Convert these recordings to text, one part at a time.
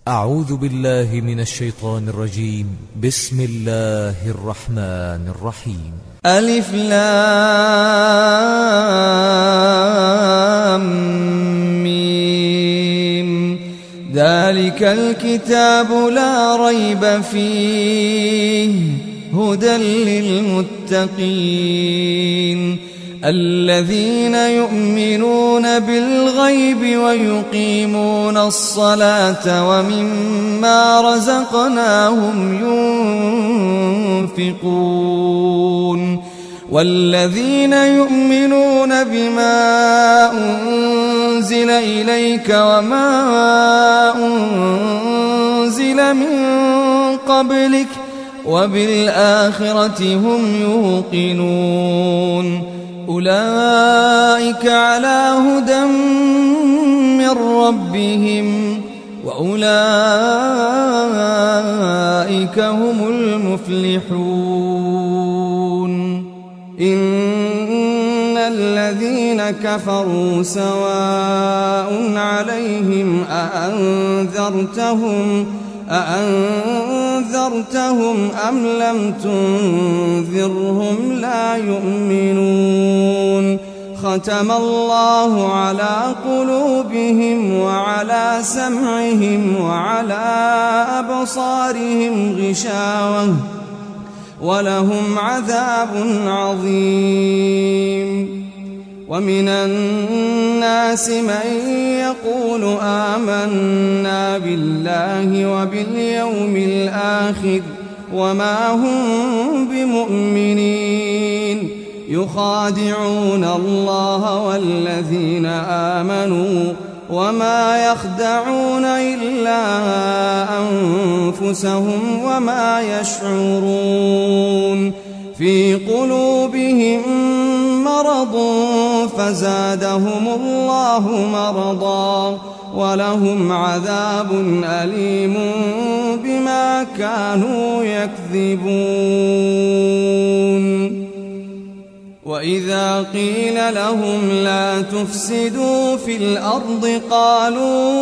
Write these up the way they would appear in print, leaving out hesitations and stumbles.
أعوذ بالله من الشيطان الرجيم. بسم الله الرحمن الرحيم. ألف لام ميم. ذلك الكتاب لا ريب فيه هدى للمتقين الذين يؤمنون بالغيب ويقيمون الصلاة ومما رزقناهم ينفقون والذين يؤمنون بما أنزل إليك وما أنزل من قبلك وبالآخرة هم يوقنون أولئك على هدى من ربهم وأولئك هم المفلحون إن الذين كفروا سواء عليهم أأنذرتهم أم لم تنذرهم لا يؤمنون ختم الله على قلوبهم وعلى سمعهم وعلى أبصارهم غشاوة ولهم عذاب عظيم ومن الناس من يقول آمنا بالله وباليوم الآخر وما هم بمؤمنين يخادعون الله والذين آمنوا وما يخدعون إلا أنفسهم وما يشعرون في قلوبهم مرض فزادهم الله مرضا ولهم عذاب أليم بما كانوا يكذبون وإذا قيل لهم لا تفسدوا في الأرض قالوا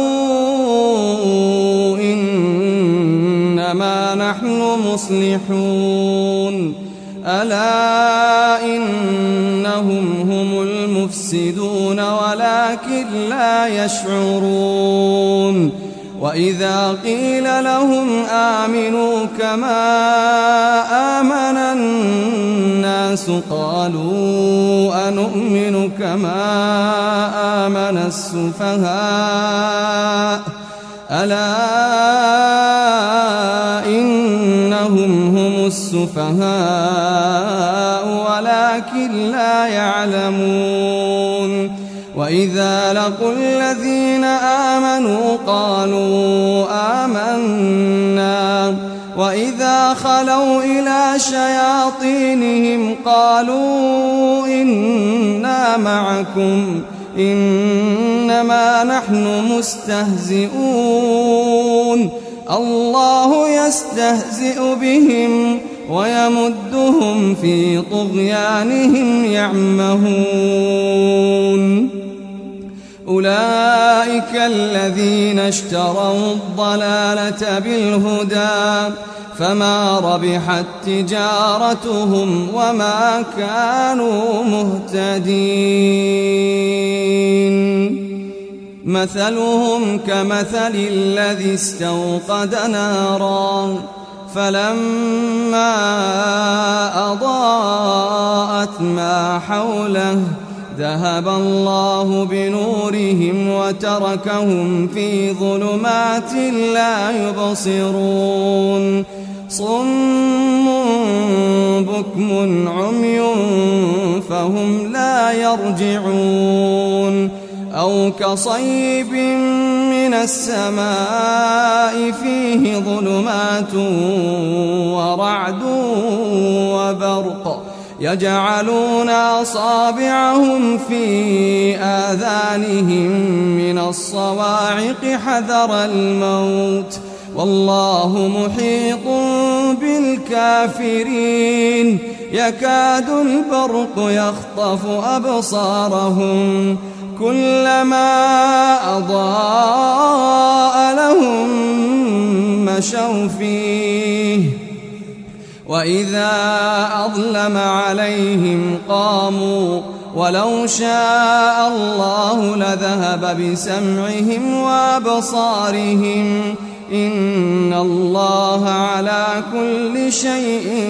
إنما نحن مصلحون ألا إنهم هم المفسدون ولكن لا يشعرون وإذا قيل لهم آمنوا كما آمن الناس قالوا أنؤمن كما آمن السفهاء ألا إنهم هم السفهاء ولكن لا يعلمون وإذا لقوا الذين آمنوا قالوا آمنا وإذا خلوا إلى شياطينهم قالوا إنا معكم إنما نحن مستهزئون الله يستهزئ بهم ويمدهم في طغيانهم يعمهون أولئك الذين اشتروا الضلالة بالهدى فما ربحت تجارتهم وما كانوا مهتدين مثلهم كمثل الذي استوقد نارا فلما أضاءت ما حوله ذهب الله بنورهم وتركهم في ظلمات لا يبصرون صم بكم عمي فهم لا يرجعون أو كصيب من السماء فيه ظلمات ورعد وبرق يجعلون أصابعهم في آذانهم من الصواعق حذر الموت والله محيط بالكافرين يكاد البرق يخطف أبصارهم كلما أضاء لهم مشوا فيه وإذا أظلم عليهم قاموا ولو شاء الله لذهب بسمعهم وأبصارهم إن الله على كل شيء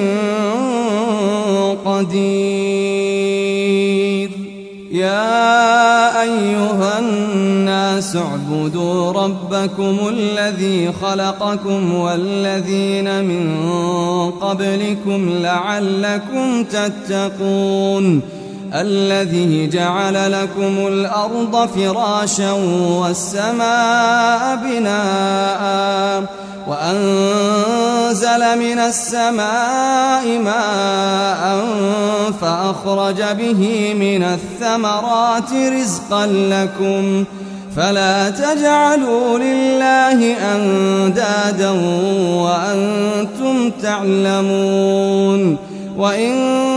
قدير. يا أيها الناس اعبدوا ربكم الذي خلقكم والذين من قبلكم لعلكم تتقون الذي جعل لكم الأرض فراشا والسماء بناء وأنزل من السماء ماء فأخرج به من الثمرات رزقا لكم فلا تجعلوا لله أندادا وأنتم تعلمون. وإن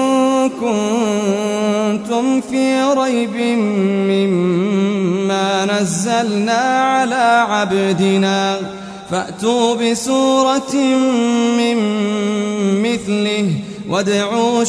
كنتم في ريب مما نزلنا على عبدنا فأتوا بسورة من مثله وادعوا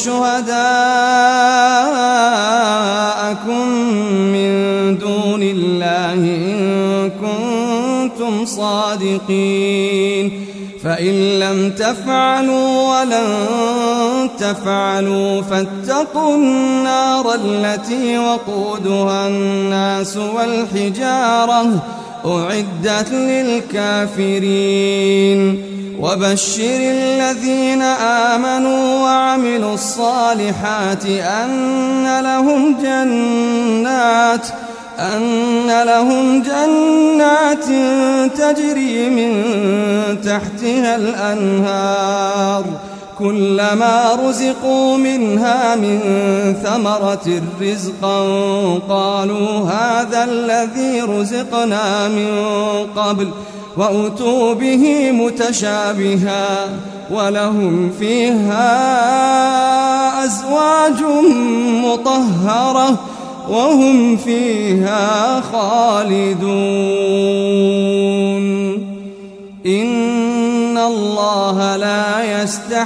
شهداءكم من دون الله إن كنتم صادقين فإن لم تفعلوا ولن تفعلوا فاتقوا النار التي وقودها الناس والحجارة أعدت للكافرين. وبشر الذين آمنوا وعملوا الصالحات أن لهم جنات تجري من تحتها الأنهار كلما رزقوا منها من ثمرة رزقا قالوا هذا الذي رزقنا من قبل وأتوا به متشابها ولهم فيها أزواج مطهرة وهم فيها خالدون. إن الله لا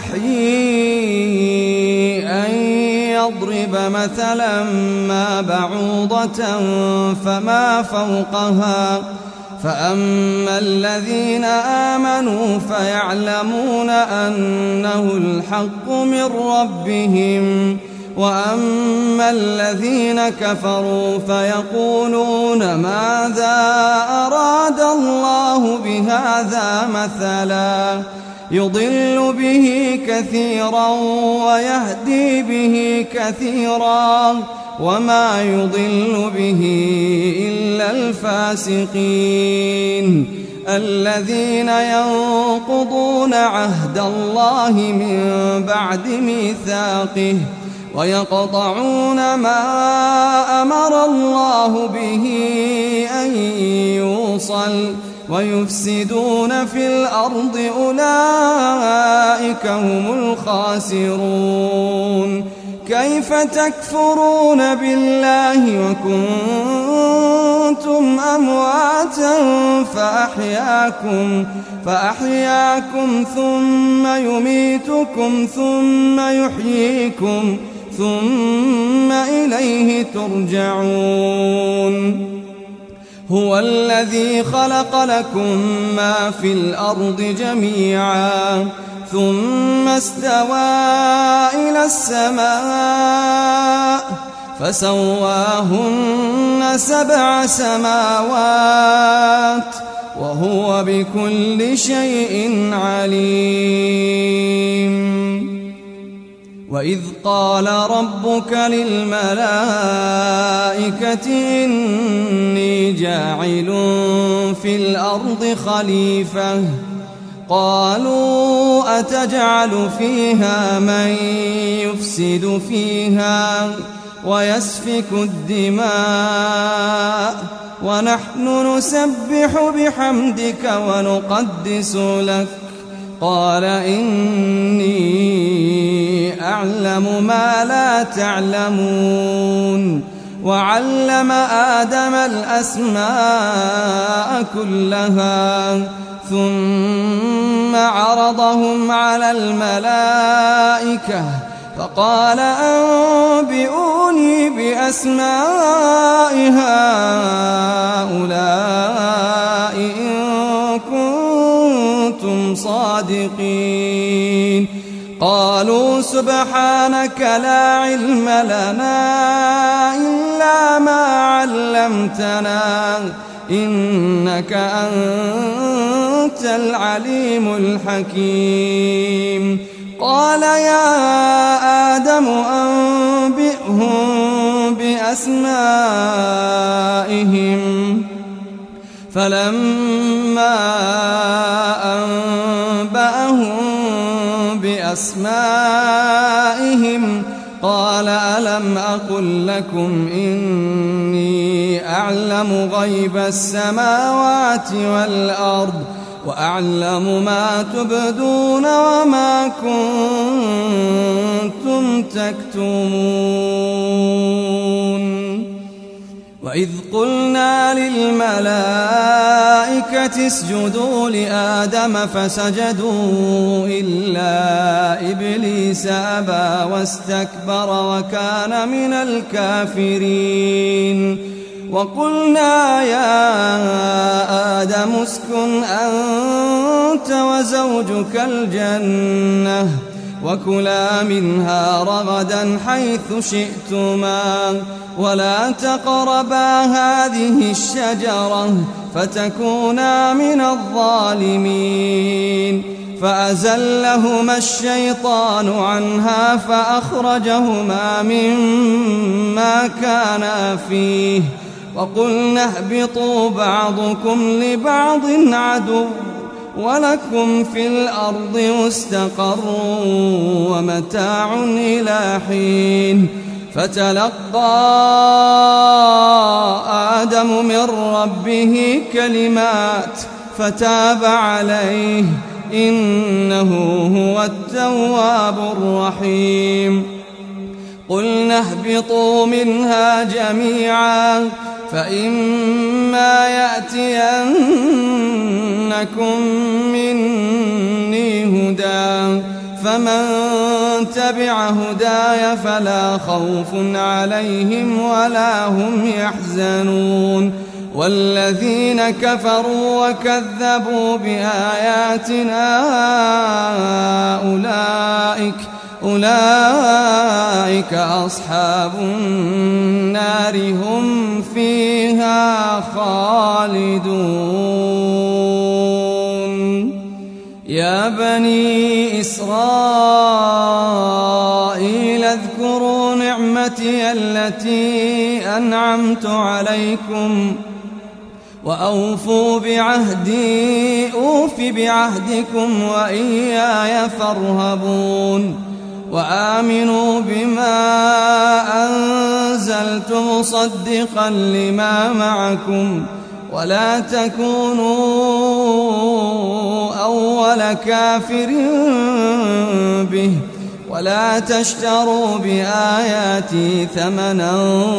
يستحيي أن يضرب مثلا ما بعوضة فما فوقها فأما الذين آمنوا فيعلمون أنه الحق من ربهم وأما الذين كفروا فيقولون ماذا أراد الله بهذا مثلا يضل به كثيرا ويهدي به كثيرا وما يضل به إلا الفاسقين الذين ينقضون عهد الله من بعد ميثاقه ويقطعون ما أمر الله به أن يوصل ويفسدون في الأرض أولئك هم الخاسرون. كيف تكفرون بالله وكنتم أمواتا فأحياكم ثم يميتكم ثم يحييكم ثم إليه ترجعون. هو الذي خلق لكم ما في الأرض جميعا ثم استوى إلى السماء فسواهن 7 سماوات وهو بكل شيء عليم. وإذ قال ربك للملائكة إني جاعل في الأرض خليفة قالوا أتجعل فيها من يفسد فيها ويسفك الدماء ونحن نسبح بحمدك ونقدس لك قال إني أعلم ما لا تعلمون. وعلم آدم الأسماء كلها ثم عرضهم على الملائكة فقال أنبئوني بأسماء هؤلاء إن كنتم صادقين. قالوا سبحانك لا علم لنا إلا ما علمتنا إنك أنت العليم الحكيم. قال يا آدم أنبئهم بأسمائهم فلما أنبأهم بأسمائهم قال ألم أقل لكم إني أعلم غيب السماوات والأرض وأعلم ما تبدون وما كنتم تكتمون. وإذ قلنا للملائكة اسجدوا لآدم فسجدوا إلا إبليس أبى واستكبر وكان من الكافرين. وقلنا يا آدم اسكن أنت وزوجك الجنة وكلا منها رغدا حيث شئتما ولا تقربا هذه الشجرة فتكونا من الظالمين. فأزلهما الشيطان عنها فأخرجهما مما كانا فيه وقلنا اهبطوا بعضكم لبعض عدو ولكم في الأرض مستقر ومتاع إلى حين. فتلقى آدم من ربه كلمات فتاب عليه إنه هو التواب الرحيم. قلنا اهبطوا منها جميعا فإما يأتينكم مني هدى فمن تبع هداي فلا خوف عليهم ولا هم يحزنون. والذين كفروا وكذبوا بآياتنا أولئك أصحاب النار هم فيها خالدون. يا بني إسرائيل اذكروا نعمتي التي أنعمت عليكم وأوفوا بعهدي أوف بعهدكم وإياي فارهبون. وآمنوا بما أنزلت مصدقا لما معكم ولا تكونوا أول كافر به ولا تشتروا بآياتي ثمنا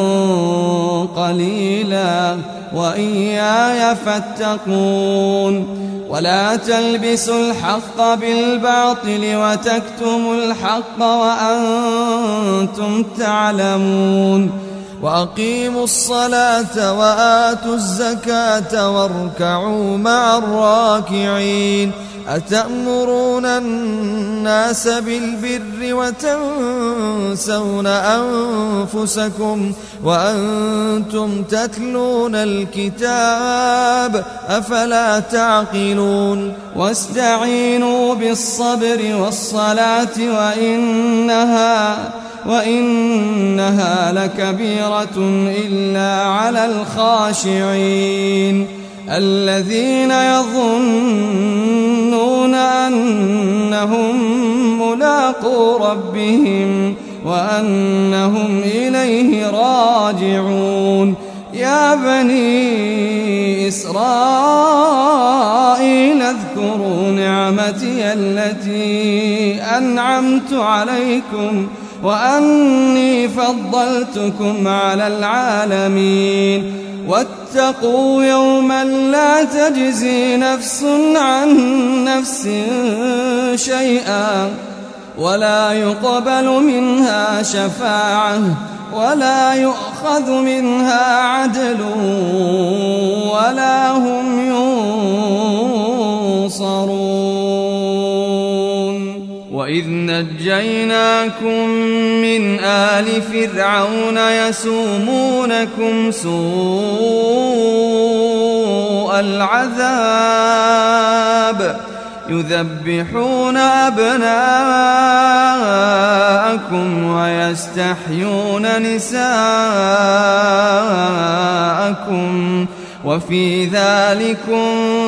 قليلا وإياي فاتقون. ولا تلبسوا الحق بالباطل وتكتموا الحق وأنتم تعلمون. وأقيموا الصلاة وآتوا الزكاة واركعوا مع الراكعين. أتأمرون الناس بالبر وتنسون أنفسكم وأنتم تتلون الكتاب أفلا تعقلون. واستعينوا بالصبر والصلاة وإنها لكبيرة إلا على الخاشعين الذين يظنون أنهم ملاقو ربهم وأنهم إليه راجعون. يا بني إسرائيل اذكروا نعمتي التي أنعمت عليكم وأني فضلتكم على العالمين. واتقوا يوما لا تجزي نفس عن نفس شيئا ولا يقبل منها شفاعة ولا يؤخذ منها عدل ولا هم ينصرون. وإذ نجيناكم من آل فرعون يسومونكم سوء العذاب يذبحون أبناءكم ويستحيون نساءكم وفي ذلكم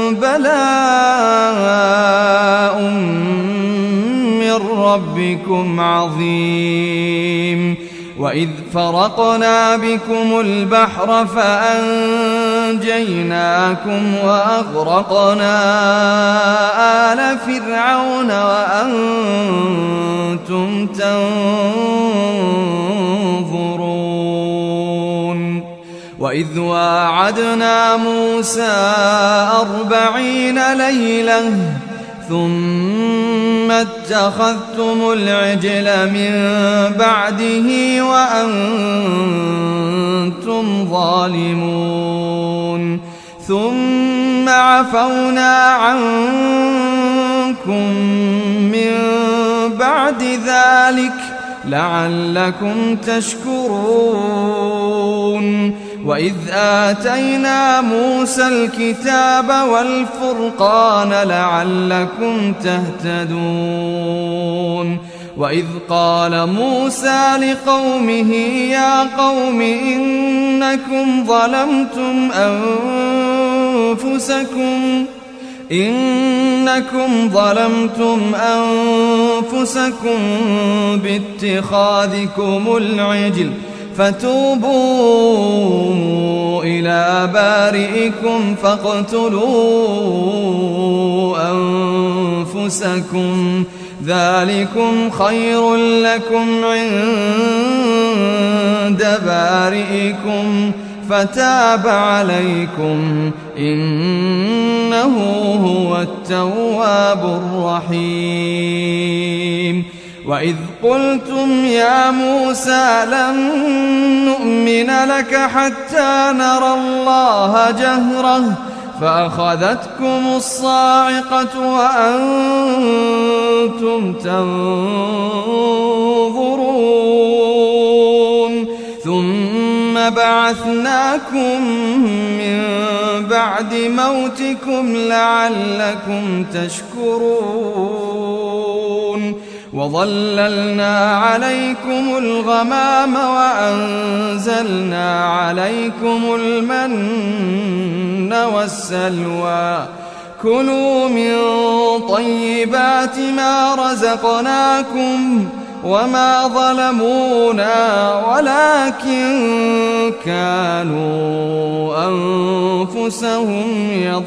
بلاء من ربكم عظيم. وإذ فرقنا بكم البحر فأنجيناكم وأغرقنا آل فرعون وأنتم تنظرون. وإذ واعدنا موسى 40 ليلة ثم اتخذتم العجل من بعده وأنتم ظالمون ثم عفونا عنكم من بعد ذلك لعلكم تشكرون. وإذ آتينا موسى الكتاب والفرقان لعلكم تهتدون. وإذ قال موسى لقومه يا قوم إنكم ظلمتم أنفسكم باتخاذكم العجل فتوبوا إلى بارئكم فاقتلوا أنفسكم ذلكم خير لكم عند بارئكم فتاب عليكم إنه هو التواب الرحيم. وإذ قلتم يا موسى لن نؤمن لك حتى نرى الله جهرة فأخذتكم الصاعقة وأنتم تنظرون ثم بعثناكم من بعد موتكم لعلكم تشكرون. وظللنا عليكم الغمام وأنزلنا عليكم المن والسلوى كلوا من طيبات ما رزقناكم وما ظلمونا ولكن كانوا أنفسهم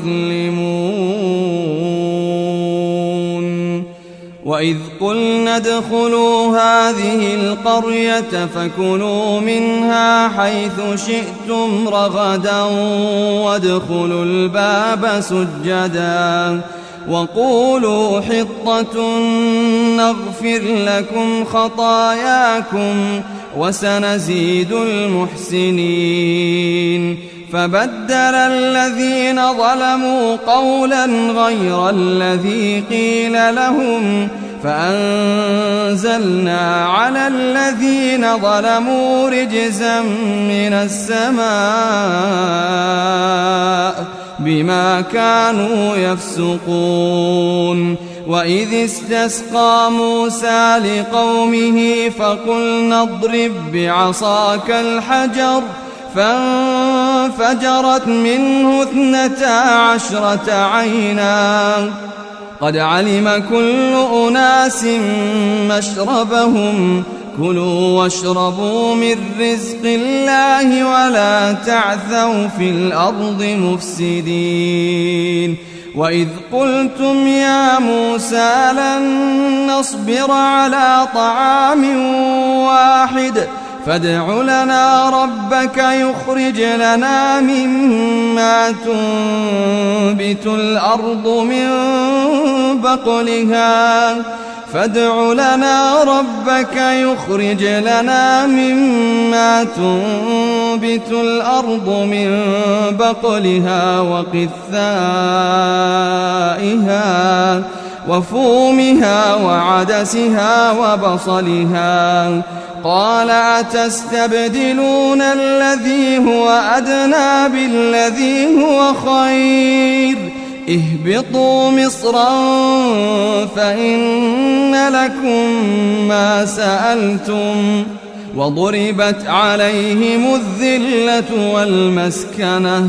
يظلمون. وإذ قلنا ادخلوا هذه القرية فكلوا منها حيث شئتم رغدا وادخلوا الباب سجدا وقولوا حطة نغفر لكم خطاياكم وسنزيد المحسنين. فبدل الذين ظلموا قولا غير الذي قيل لهم فأنزلنا على الذين ظلموا رجزا من السماء بما كانوا يفسقون. وإذ استسقى موسى لقومه فقلنا اضرب بعصاك الحجر فانفجرت منه 12 عينا قد علم كل أناس مشربهم كلوا واشربوا من رزق الله ولا تعثوا في الأرض مفسدين. وإذ قلتم يا موسى لن نصبر على طعام واحد فادع لنا ربك يخرج لنا مما تنبت الأرض من بقلها فادع لنا ربك يخرج لنا مما تنبت الأرض من بقلها وقثائها وفومها وعدسها وبصلها قال أتستبدلون الذي هو أدنى بالذي هو خير اهبطوا مصرا فإن لكم ما سألتم وضربت عليهم الذلة والمسكنة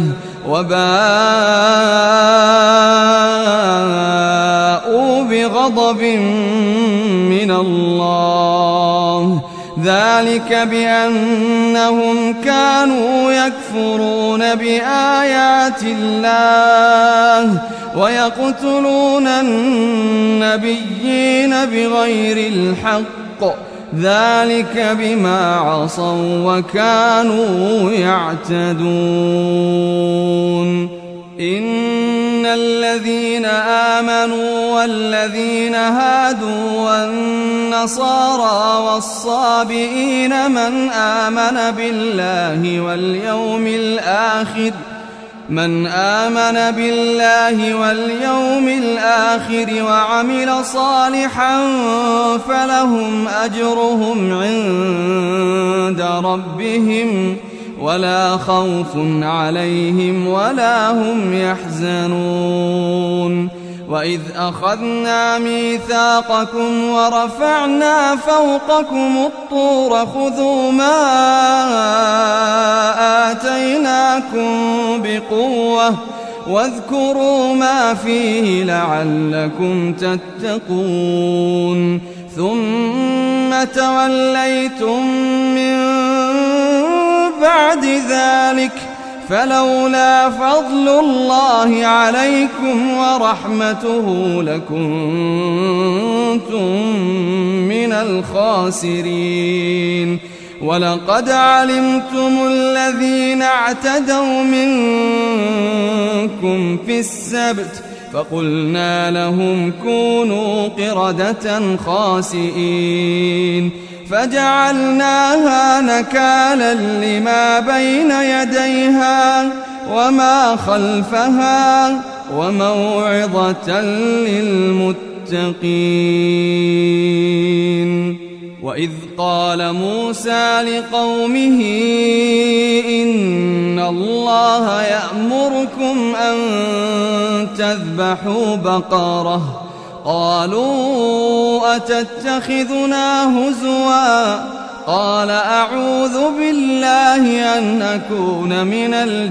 وباءوا بغضب من الله ذلك بأنهم كانوا يكفرون بآيات الله ويقتلون النبيين بغير الحق ذلك بما عصوا وكانوا يعتدون إن الذين آمنوا والذين هادوا والنصارى والصابئين من آمن بالله واليوم الآخر وعمل صالحا فلهم أجرهم عند ربهم ولا خوف عليهم ولا هم يحزنون وإذ أخذنا ميثاقكم ورفعنا فوقكم الطور خذوا ما آتيناكم بقوة واذكروا ما فيه لعلكم تتقون ثم توليتم من بعد ذلك فلولا فضل الله عليكم ورحمته لكنتم من الخاسرين ولقد علمتم الذين اعتدوا منكم في السبت فقلنا لهم كونوا قردة خاسئين فجعلناها نكالا لما بين يديها وما خلفها وموعظة للمتقين وإذ قال موسى لقومه إن الله يأمركم أن تذبحوا بقرة قالوا أتتخذنا هزوا قال أعوذ بالله أن أكون من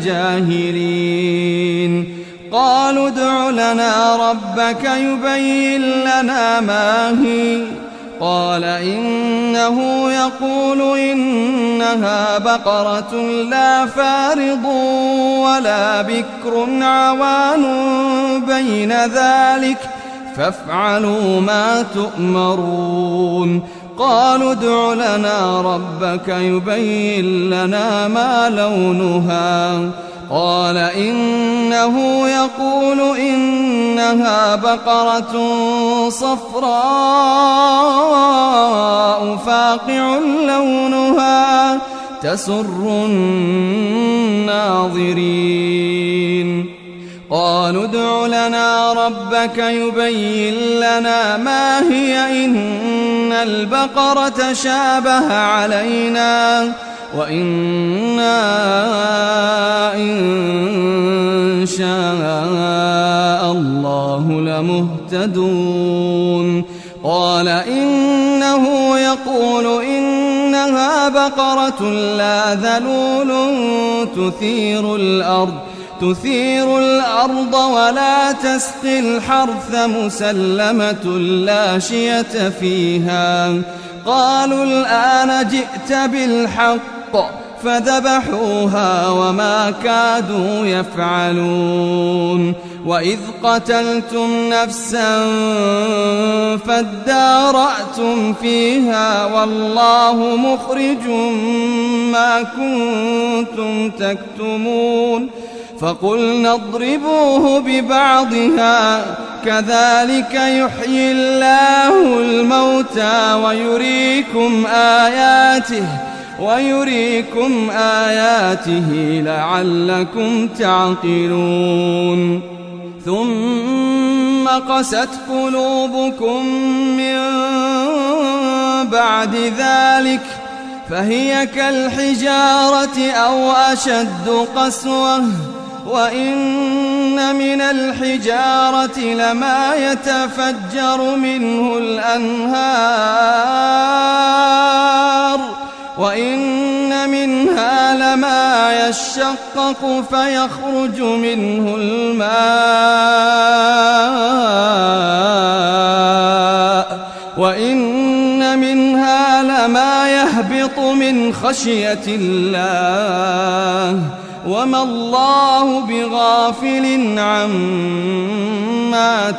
الجاهلين قالوا ادع لنا ربك يبين لنا ما هي قال إنه يقول إنها بقرة لا فارض ولا بكر عوان بين ذلك فافعلوا ما تؤمرون قالوا ادع لنا ربك يبين لنا ما لونها قال إنه يقول إنها بقرة صفراء فاقع لونها تسر الناظرين قالوا ادع لنا ربك يبين لنا ما هي إن البقرة شابه علينا وإنا إن شاء الله لمهتدون قال إنه يقول إنها بقرة لا ذلول تثير الأرض ولا تسقي الحرث مسلمة لا شية فيها قالوا الآن جئت بالحق فذبحوها وما كادوا يفعلون. وإذ قتلتم نفسا فادارأتم فيها والله مخرج ما كنتم تكتمون. فقلنا اضربوه ببعضها كذلك يحيي الله الموتى ويريكم آياته لعلكم تعقلون. ثم قست قلوبكم من بعد ذلك فهي كالحجارة أو أشد قسوة وإن من الحجارة لما يتفجر منه الأنهار وإن منها لما يشقق فيخرج منه الماء وإن منها لما يهبط من خشية الله وما الله بغافل عما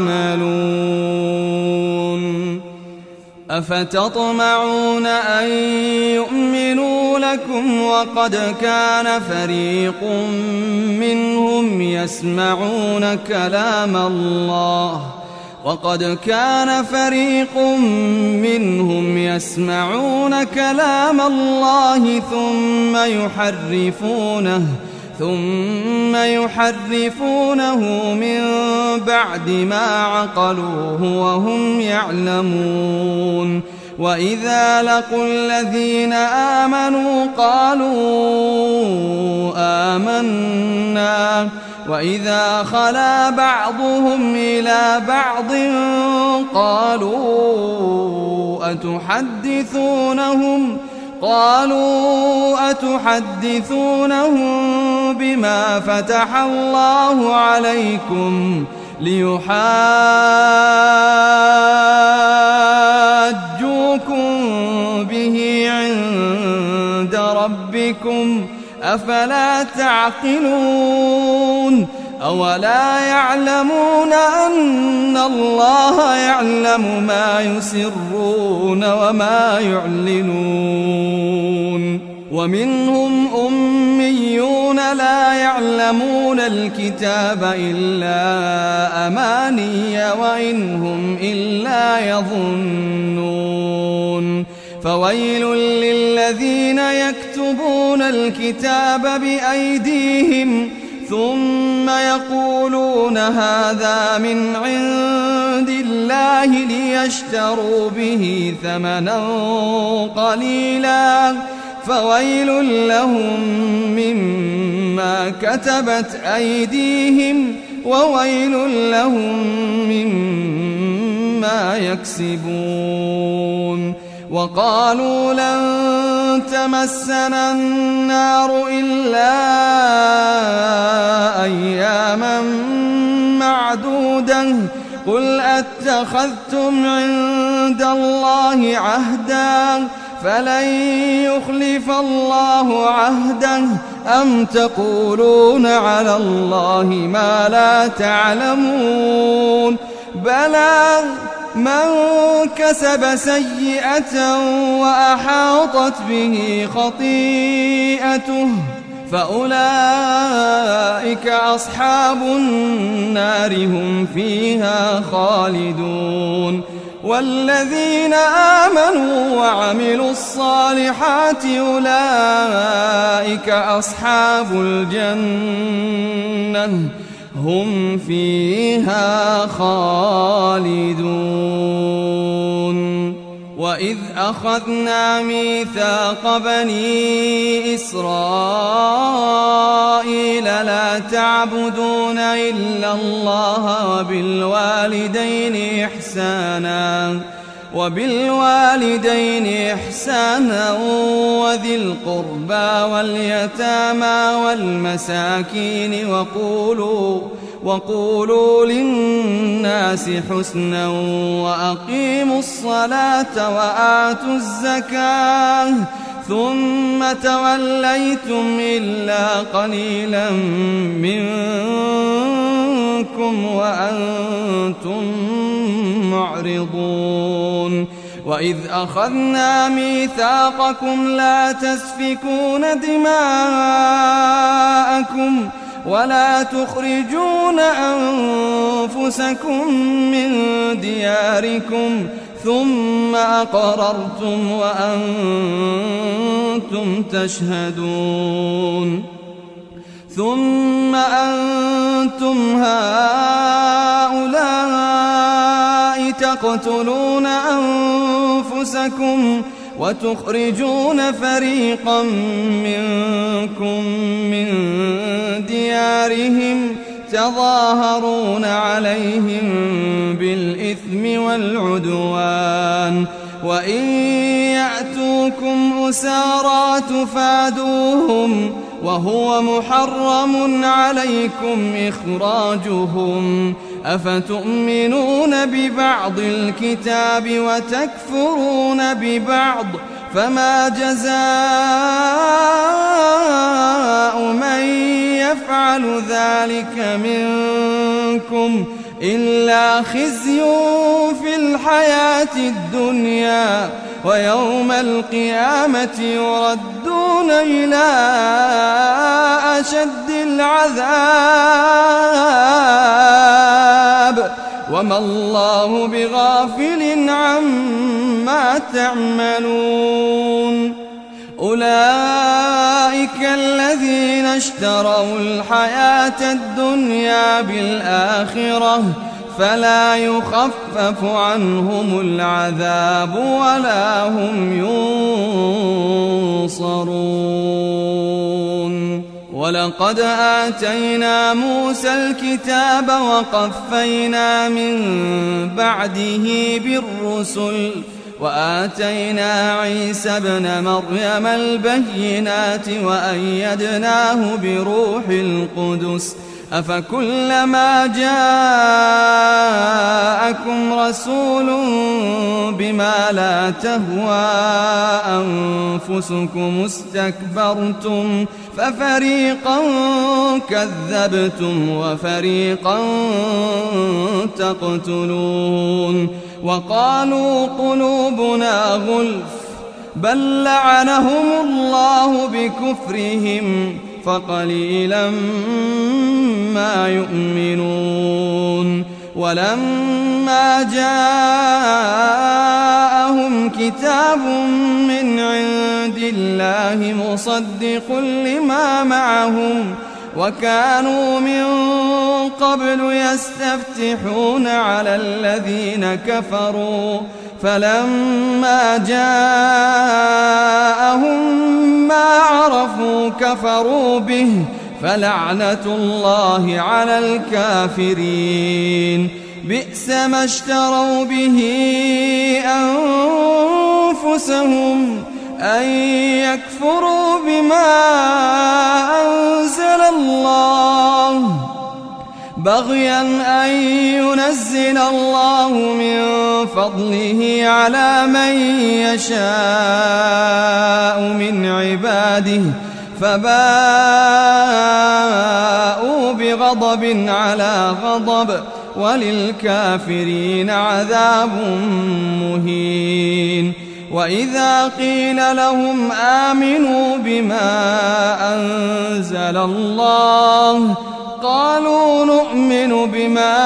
تعملون. أفتطمعون أن يؤمنوا لكم وقد كان فريق منهم يسمعون كلام الله ثم يحرفونه من بعد ما عقلوه وهم يعلمون. وإذا لقوا الذين آمنوا قالوا آمنا وإذا خلا بعضهم إلى بعض قالوا أتحدثونهم بما فتح الله عليكم ليحاجوكم به عند ربكم أفلا تعقلون. أولا يعلمون أن الله يعلم ما يسرون وما يعلنون. ومنهم أميون لا يعلمون الكتاب إلا أماني وإن هم إلا يظنون. فويل للذين يكتبون الكتاب بأيديهم ثم يقولون هذا من عند الله ليشتروا به ثمنا قليلا فويل لهم مما كتبت أيديهم وويل لهم مما يكسبون. وقالوا لن تمسنا النار إلا أياما معدودة قل أتخذتم عند الله عهدا فلن يخلف الله عهده أم تقولون على الله ما لا تعلمون. بلى من كسب سيئة وأحاطت به خطيئته فأولئك أصحاب النار هم فيها خالدون. والذين آمنوا وعملوا الصالحات أولئك أصحاب الجنة هم فيها خالدون. وإذ أخذنا ميثاق بني إسرائيل لا تعبدون إلا الله وبالوالدين إحسانا وذي القربى واليتامى والمساكين وقولوا للناس حسنا وأقيموا الصلاة وآتوا الزكاة ثم توليتم إلا قليلا منكم وأنتم معرضون وإذ أخذنا ميثاقكم لا تسفكون دماءكم ولا تخرجون أنفسكم من دياركم ثم أقررتم وأنتم تشهدون ثم أنتم هؤلاء تقتلون أنفسكم وتخرجون فريقا منكم من ديارهم تظاهرون عليهم بالإثم والعدوان وإن يأتوكم أسارى تفادوهم وهو محرم عليكم إخراجهم أفتؤمنون ببعض الكتاب وتكفرون ببعض فما جزاء من يفعل ذلك منكم إلا خزي في الحياة الدنيا ويوم القيامة يردون إلى أشد العذاب وما الله بغافل عما تعملون أولئك الذين اشتروا الحياة الدنيا بالآخرة فلا يخفف عنهم العذاب ولا هم ينصرون ولقد آتينا موسى الكتاب وقفينا من بعده بالرسل وآتينا عيسى ابن مريم البينات وأيدناه بروح القدس أفكلما جاءكم رسول بما لا تهوى أنفسكم استكبرتم ففريقا كذبتم وفريقا تقتلون وقالوا قلوبنا غلف بل لعنهم الله بكفرهم فقليلا ما يؤمنون ولما جاءهم كتاب من عند الله مصدق لما معهم وكانوا من قبل يستفتحون على الذين كفروا فلما جاءهم ما عرفوا كفروا به فلعنة الله على الكافرين بئس ما اشتروا به أنفسهم أن يكفروا بما أنزل الله بغيا أن ينزل الله من فضله على من يشاء من عباده فباءوا بغضب على غضب وللكافرين عذاب مهين وإذا قيل لهم آمنوا بما أنزل الله قالوا نؤمن بما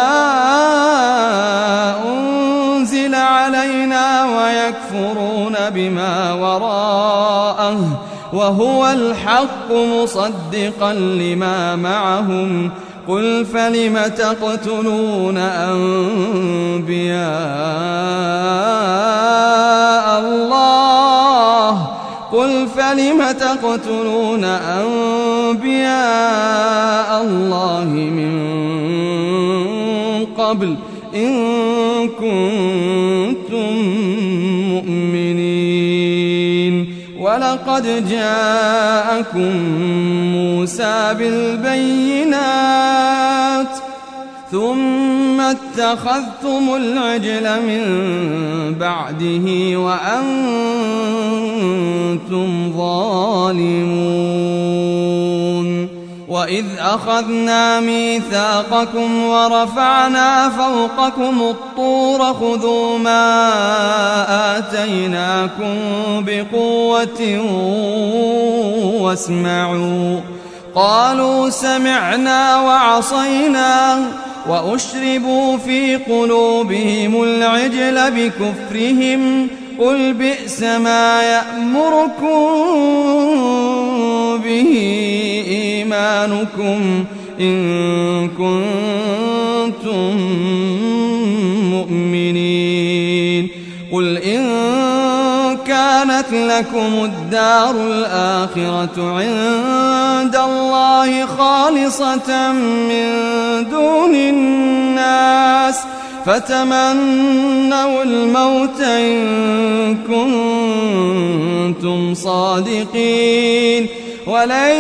أنزل علينا ويكفرون بما وراءه وهو الحق مصدقا لما معهم قل فلم تقتلون أنبياء الله قل فلم تقتلون أنبياء الله من قبل إن كنتم مؤمنين ولقد جاءكم موسى بالبينات ثم اتخذتم العجل من بعده وأنتم ظالمون وإذ أخذنا ميثاقكم ورفعنا فوقكم الطور خذوا ما آتيناكم بقوة واسمعوا قالوا سمعنا وعصينا وأشربوا في قلوبهم العجل بكفرهم قل بئس ما يأمركم به إيمانكم إن كنتم مؤمنين قل إن كانت لكم الدار الآخرة عند الله خالصة من دون الناس فتمنوا الموت إن كنتم صادقين ولن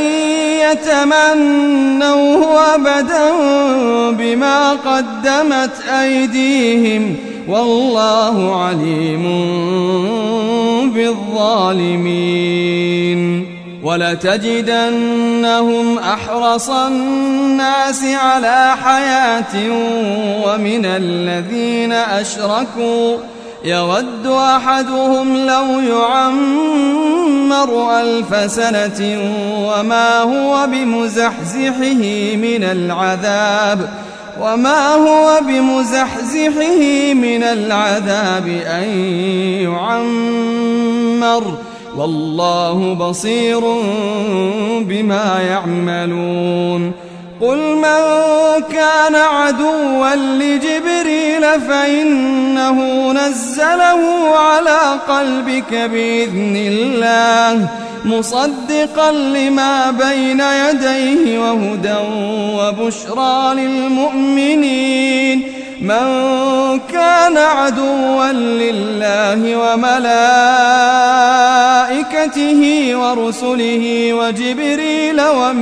يتمنوه أبدا بما قدمت أيديهم والله عليم بالظالمين ولتجدنهم أحرص الناس على حياة ومن الذين أشركوا يود أحدهم لو يعمر 1000 سنة وما هو بمزحزحه من العذاب أن يعمر والله بصير بما يعملون قل من كان عدوا لجبريل فإنه نزله على قلبك بإذن الله مصدقا لما بين يديه وهدى وبشرى للمؤمنين من كان عدوا لله وملائكته ورسله وجبريل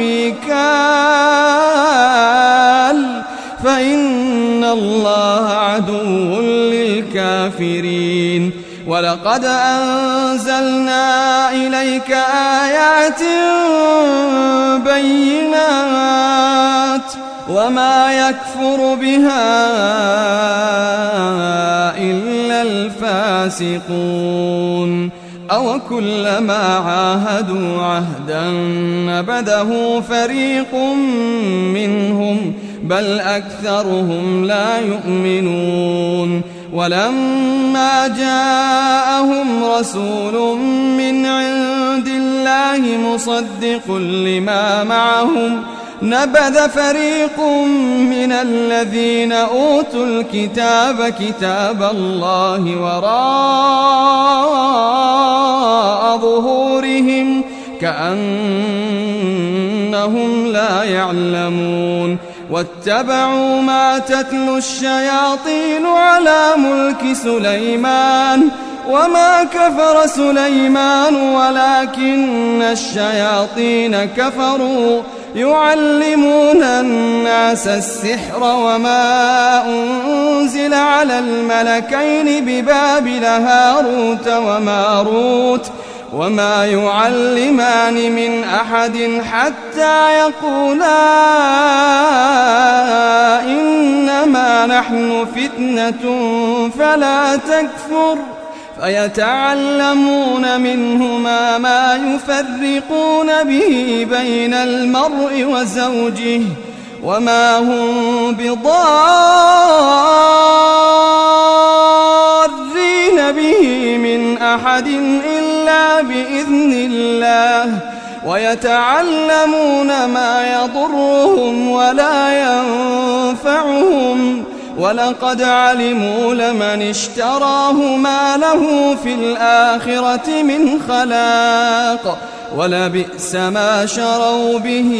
وميكال فإن الله عدو للكافرين ولقد أنزلنا إليك آيات بينات وما يكفر بها إلا الفاسقون أو كلما عاهدوا عهدا نبذه فريق منهم بل أكثرهم لا يؤمنون ولما جاءهم رسول من عند الله مصدق لما معهم نبذ فريق من الذين أوتوا الكتاب كتاب الله وراء ظهورهم كأنهم لا يعلمون واتبعوا ما تتلو الشياطين على ملك سليمان وما كفر سليمان ولكن الشياطين كفروا يعلمون الناس السحر وما أنزل على الملكين ببابل هاروت وماروت وما يعلمان من أحد حتى يقولا إنما نحن فتنة فلا تكفر فيتعلمون منهما ما يفرقون به بين المرء وزوجه وما هم بضارين به من أحد إلا بإذن الله ويتعلمون ما يضرهم ولا ينفعهم ولقد علموا لمن اشتراه ما له في الآخرة من خلاق ولبئس ما شروا به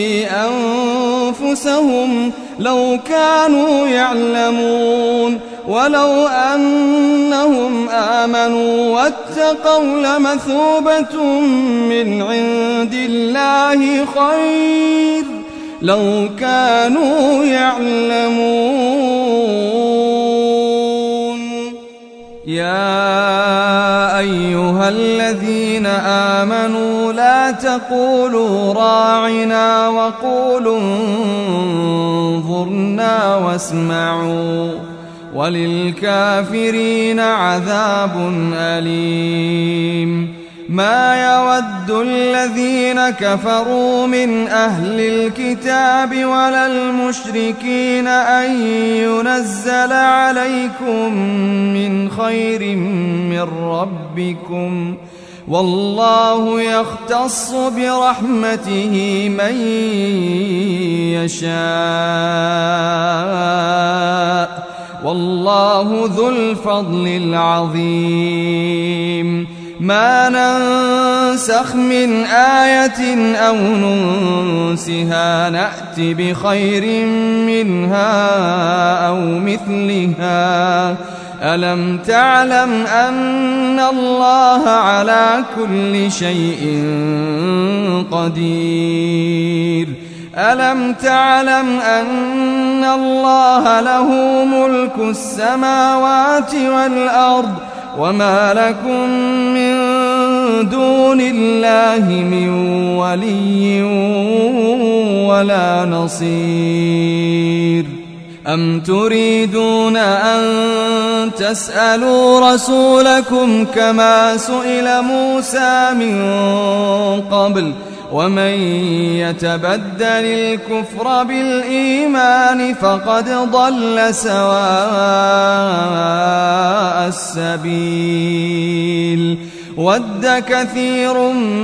أنفسهم لو كانوا يعلمون ولو أنهم آمنوا واتقوا لمثوبة من عند الله خير لو كانوا يعلمون يا أيها الذين آمنوا لا تقولوا راعنا وقولوا انظرنا واسمعوا وللكافرين عذاب أليم. ما يود الذين كفروا من أهل الكتاب ولا المشركين أن ينزل عليكم من خير من ربكم والله يختص برحمته من يشاء والله ذو الفضل العظيم. ما ننسخ من آية أو ننسها نأت بخير منها أو مثلها. ألم تعلم أن الله على كل شيء قدير؟ ألم تعلم أن الله له ملك السماوات والأرض وما لكم من دون الله من ولي ولا نصير. أم تريدون أن تسألوا رسولكم كما سئل موسى من قبل ومن يتبدل الكفر بالإيمان فقد ضل سواء السبيل. ود كثير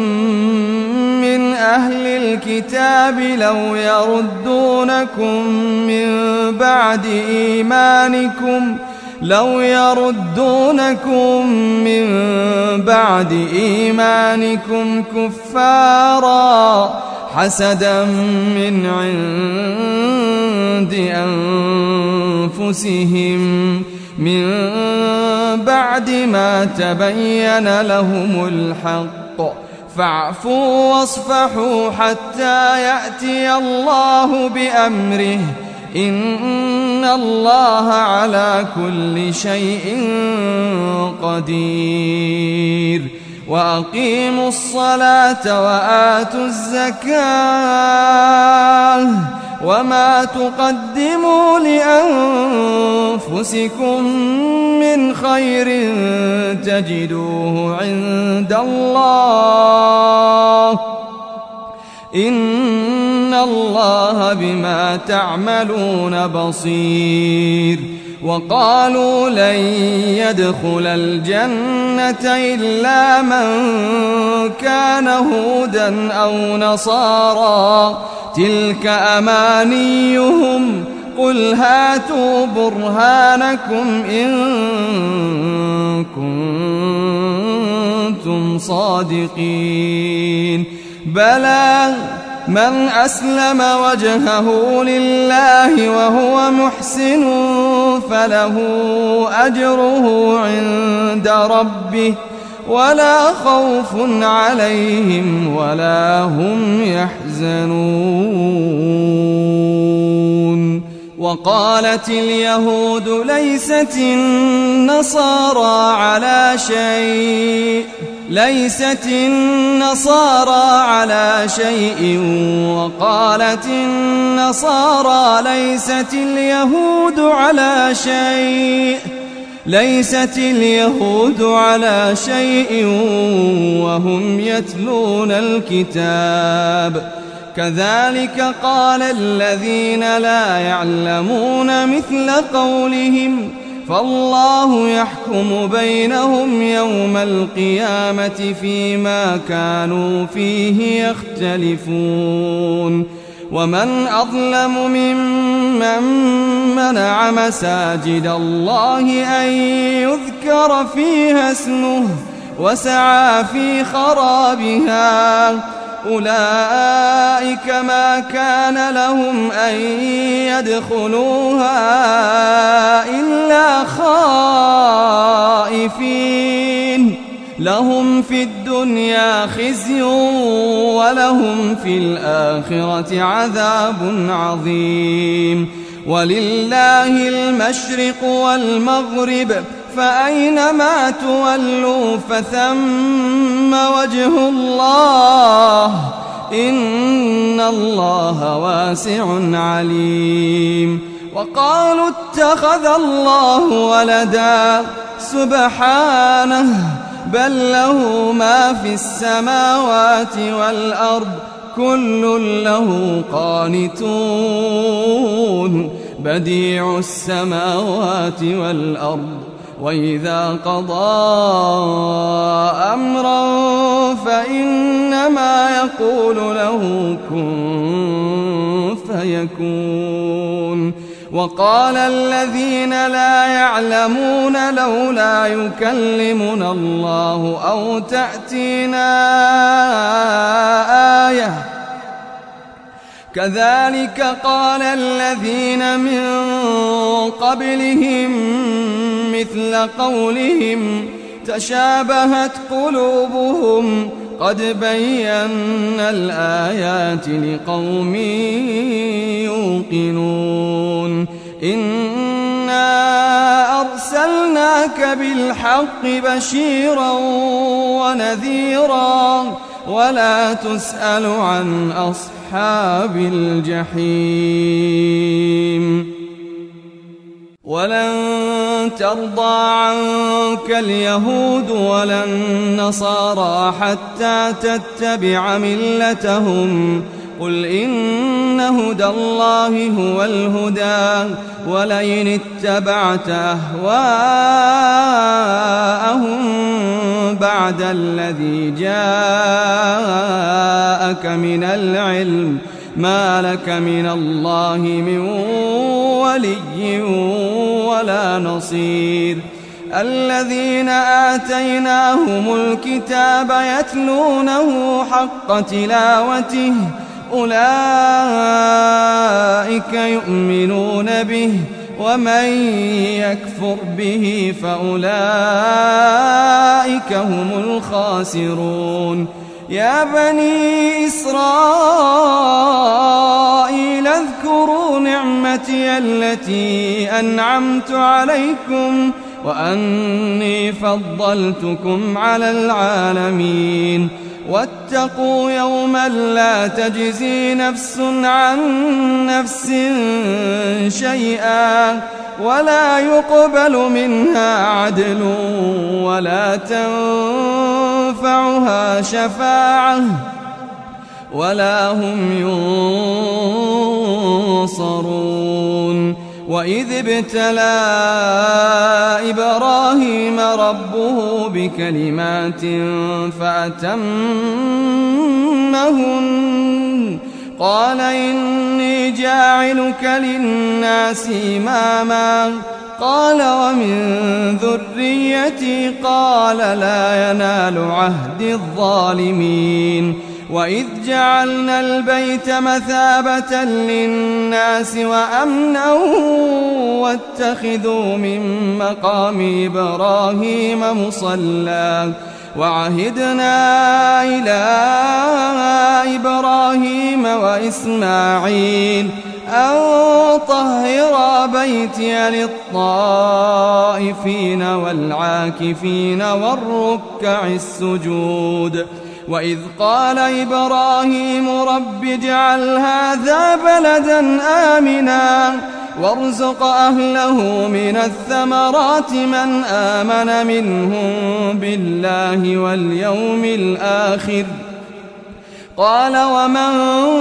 من أهل الكتاب لو يردونكم من بعد إيمانكم كفارا حسدا من عند أنفسهم من بعد ما تبين لهم الحق فاعفوا واصفحوا حتى يأتي الله بأمره إن الله على كل شيء قدير. وأقيموا الصلاة وآتوا الزكاة وما تقدموا لأنفسكم من خير تجدوه عند الله إن الله بما تعملون بصير. وقالوا لن يدخل الجنة إلا من كان هودا أو نصارى تلك أمانيهم قل هاتوا برهانكم إن كنتم صادقين. بلى من أسلم وجهه لله وهو محسن فله أجره عند ربه ولا خوف عليهم ولا هم يحزنون. وقالت اليهود ليست النصارى على شيء وقالت النصارى ليست اليهود على شيء وهم يتلون الكتاب. كذلك قال الذين لا يعلمون مثل قولهم فالله يحكم بينهم يوم القيامة فيما كانوا فيه يختلفون. ومن أظلم ممن منع مساجد الله أن يذكر فيها اسمه وسعى في خرابها أولئك ما كان لهم أن يدخلوها إلا خائفين لهم في الدنيا خزي ولهم في الآخرة عذاب عظيم. ولله المشرق والمغرب فأينما تولوا فثم وجه الله إن الله واسع عليم. وقالوا اتخذ الله ولدا سبحانه بل له ما في السماوات والأرض كل له قانتون بديع السماوات والأرض وإذا قضى أمرا فإنما يقول له كن فيكون. وقال الذين لا يعلمون لولا يكلمنا الله أو تأتينا آية كذلك قال الذين من قبلهم مثل قولهم تشابهت قلوبهم قد بينا الآيات لقوم يوقنون. إنا أرسلناك بالحق بشيرا ونذيرا ولا تسأل عن أصحاب الجحيم. ولن ترضى عنك اليهود ولا النصارى حتى تتبع ملتهم قل إن هدى الله هو الهدى ولئن اتبعت أهواءهم بعد الذي جاءك من العلم ما لك من الله من ولي ولا نصير. الذين آتيناهم الكتاب يتلونه حق تلاوته أولئك يؤمنون به ومن يكفر به فأولئك هم الخاسرون. يا بني إسرائيل اذكروا نعمتي التي أنعمت عليكم وأني فضلتكم على العالمين. واتقوا يوما لا تجزي نفس عن نفس شيئا ولا يقبل منها عدل ولا تنفعها شفاعة ولا هم ينصرون. وإذ ابتلى إبراهيم ربه بكلمات فأتمهن قال إني جاعلك للناس إماما قال ومن ذريتي قال لا ينال عهد الظالمين. وإذ جعلنا البيت مثابة للناس وأمنا واتخذوا من مقام إبراهيم مصلى وعهدنا إلى إبراهيم وإسماعيل أن طهرا بيتي للطائفين والعاكفين والركع السجود. وإذ قال إبراهيم رب اجعل هذا بلدا آمنا وارزق أهله من الثمرات من آمن منهم بالله واليوم الآخر قال ومن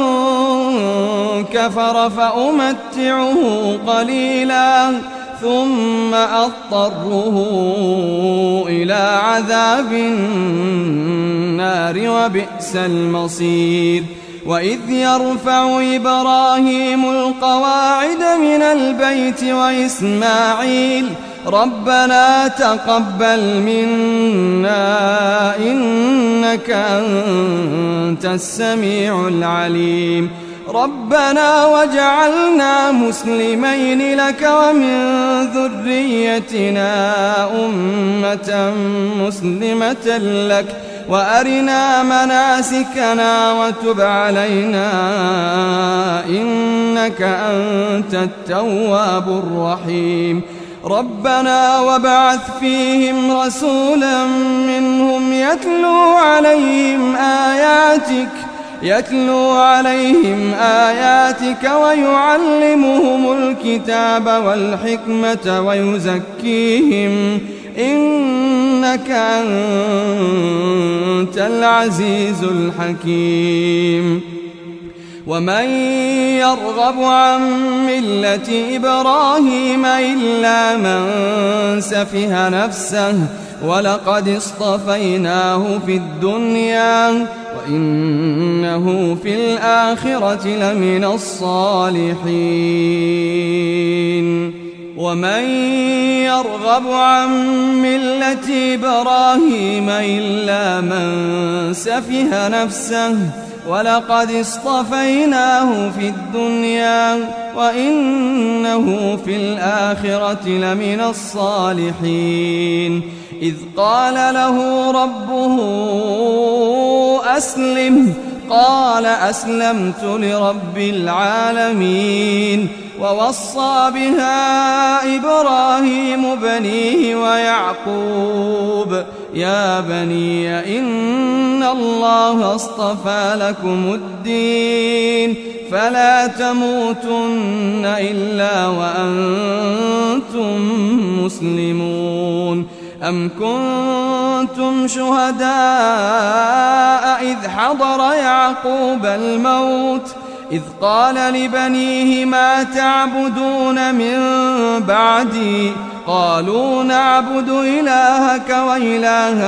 كفر فأمتعه قليلا ثم أضطره إلى عذاب النار وبئس المصير. وإذ يرفع إبراهيم القواعد من البيت وإسماعيل ربنا تقبل منا إنك أنت السميع العليم ربنا واجعلنا مسلمين لك ومن ذريتنا أمة مسلمة لك وأرنا مناسكنا وتب علينا إنك أنت التواب الرحيم. ربنا وابعث فيهم رسولا منهم يتلو عليهم آياتك ويعلمهم الكتاب والحكمة ويزكيهم إنك أنت العزيز الحكيم ومن يرغب عن ملة إبراهيم إلا من سفه نفسه ولقد اصطفيناه في الدنيا وإنه في الآخرة لمن الصالحين ومن يرغب عن ملة إبراهيم إلا من سفه نفسه ولقد اصطفيناه في الدنيا وإنه في الآخرة لمن الصالحين إذ قال له ربه أسلم قال أسلمت لرب العالمين ووصى بها إبراهيم بنيه ويعقوب يا بني إن الله اصطفى لكم الدين فلا تموتن إلا وأنتم مسلمون أم كنتم شهداء إذ حضر يعقوب الموت إذ قال لبنيه ما تعبدون من بعدي قالوا نعبد إلهك وإله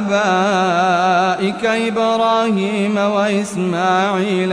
آبائك إبراهيم وإسماعيل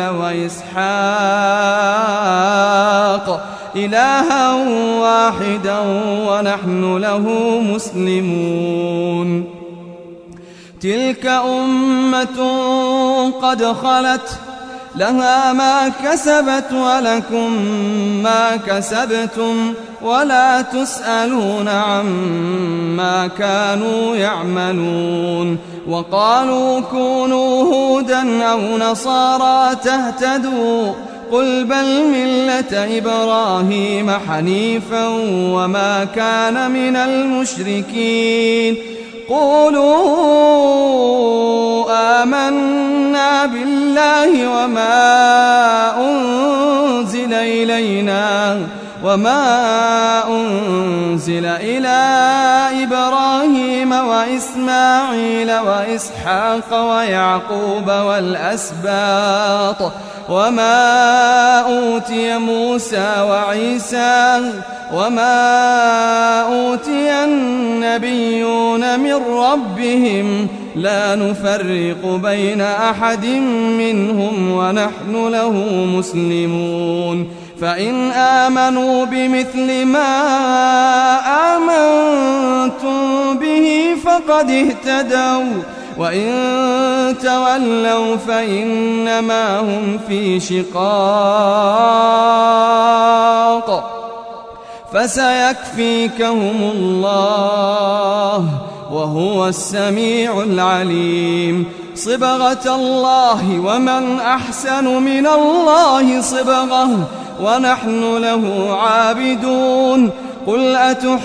وإسحاق إلها واحدا ونحن له مسلمون تلك أمة قد خلت لها ما كسبت ولكم ما كسبتم ولا تسألون عما كانوا يعملون وقالوا كونوا هودا أو نصارى تهتدوا قل بل ملة إبراهيم حنيفا وما كان من المشركين قولوا آمنا بالله وما أنزل إلى إبراهيم وإسماعيل وإسحاق ويعقوب والأسباط وما أوتي موسى وعيسى وما أوتي النبيون من ربهم لا نفرق بين أحد منهم ونحن له مسلمون فإن آمنوا بمثل ما آمنتم به فقد اهتدوا وإن تولوا فإنما هم في شقاق فسيكفيكهم الله وهو السميع العليم صبغة الله ومن أحسن من الله صبغة ونحن له عابدون قل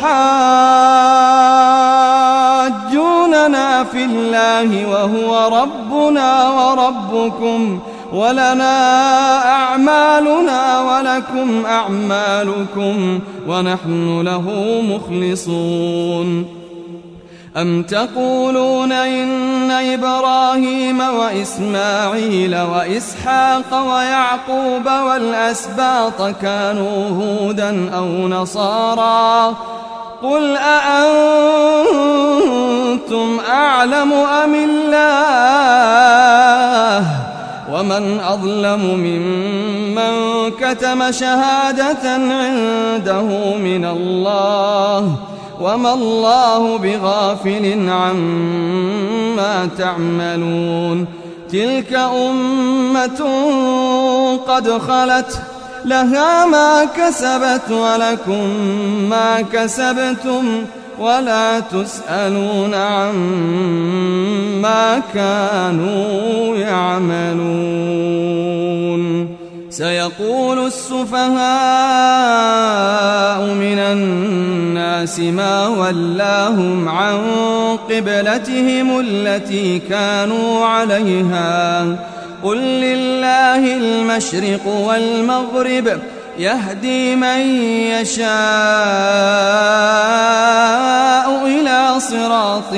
أتحاجوننا في الله وهو ربنا وربكم ولنا أعمالنا ولكم أعمالكم ونحن له مخلصون أم تقولون إن إبراهيم وإسماعيل وإسحاق ويعقوب والأسباط كانوا هودا أو نصارى قل أأنتم أعلم أم الله ومن أظلم ممن كتم شهادة عنده من الله وما الله بغافل عما تعملون تلك أمة قد خلت لها ما كسبت ولكم ما كسبتم ولا تسألون عما كانوا يعملون سيقول السفهاء من الناس ما ولاهم عن قبلتهم التي كانوا عليها قل لله المشرق والمغرب يهدي من يشاء إلى صراط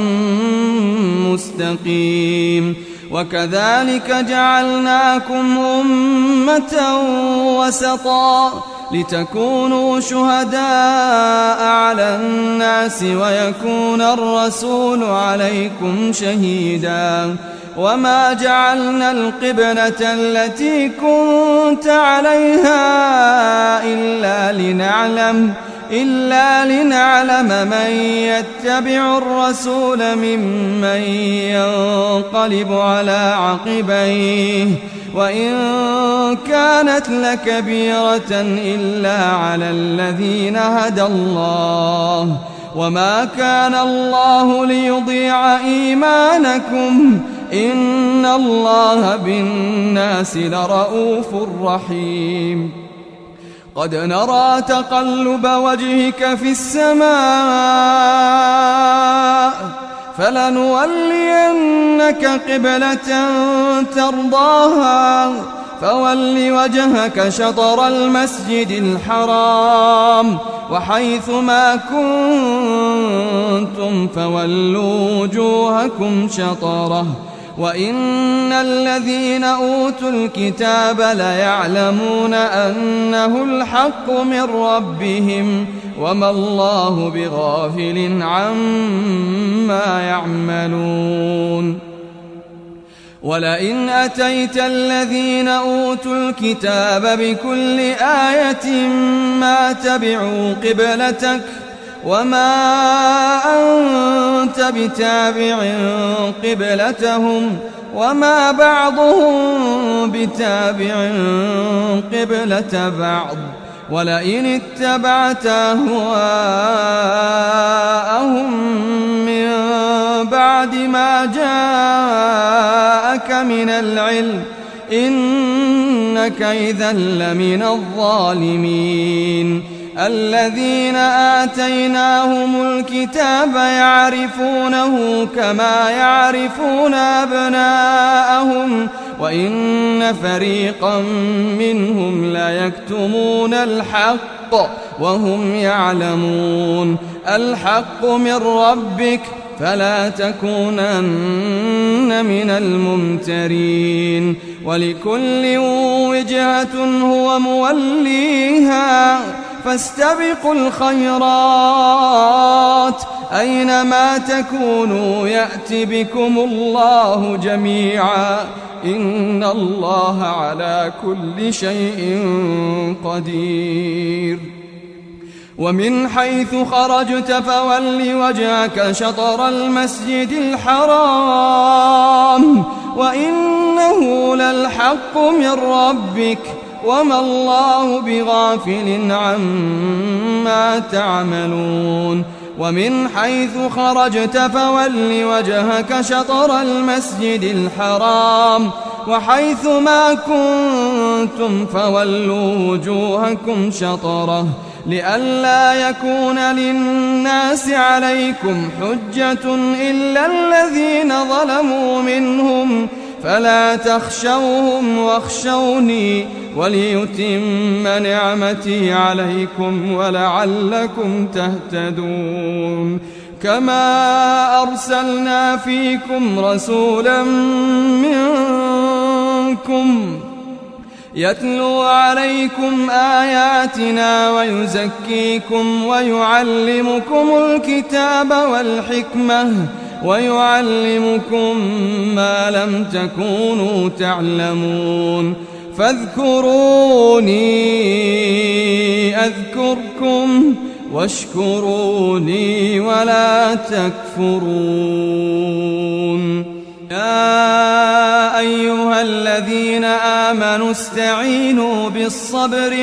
مستقيم وكذلك جعلناكم أمة وسطا لتكونوا شهداء على الناس ويكون الرسول عليكم شهيدا وما جعلنا القبلة التي كنت عليها إلا لنعلم من يتبع الرسول ممن ينقلب على عقبيه وإن كانت لكبيرة إلا على الذين هدى الله وما كان الله ليضيع إيمانكم إن الله بالناس لرؤوف رحيم قد نرى تقلب وجهك في السماء فلنولينك قبلة ترضاها فول وجهك شطر المسجد الحرام وحيث ما كنتم فولوا وجوهكم شطره وإن الذين أوتوا الكتاب ليعلمون أنه الحق من ربهم وما الله بغافل عما يعملون ولئن أتيت الذين أوتوا الكتاب بكل آية ما تبعوا قبلتك وما أنت بتابع قبلتهم وما بعضهم بتابع قبلة بعض ولئن اتبعت أهواءهم من بعد ما جاءك من العلم إنك إذا لمن الظالمين الذين آتيناهم الكتاب يعرفونه كما يعرفون أبناءهم وإن فريقا منهم ليكتمون الحق وهم يعلمون الحق من ربك فلا تكونن من الممترين ولكل وجهة هو موليها فاستبقوا الخيرات أينما تكونوا يأت بكم الله جميعا إن الله على كل شيء قدير ومن حيث خرجت فول وجهك شطر المسجد الحرام وإنه للحق من ربك وما الله بغافل عما تعملون ومن حيث خرجت فول وجهك شطر المسجد الحرام وحيث ما كنتم فولوا وجوهكم شطره لئلا يكون للناس عليكم حجة إلا الذين ظلموا منهم فلا تخشوهم واخشوني وليتم نعمتي عليكم ولعلكم تهتدون كما أرسلنا فيكم رسولا منكم يتلو عليكم آياتنا ويزكيكم ويعلمكم الكتاب والحكمة ويعلمكم ما لم تكونوا تعلمون فاذكروني أذكركم واشكروني ولا تكفرون يا أيها الذين آمنوا استعينوا بالصبر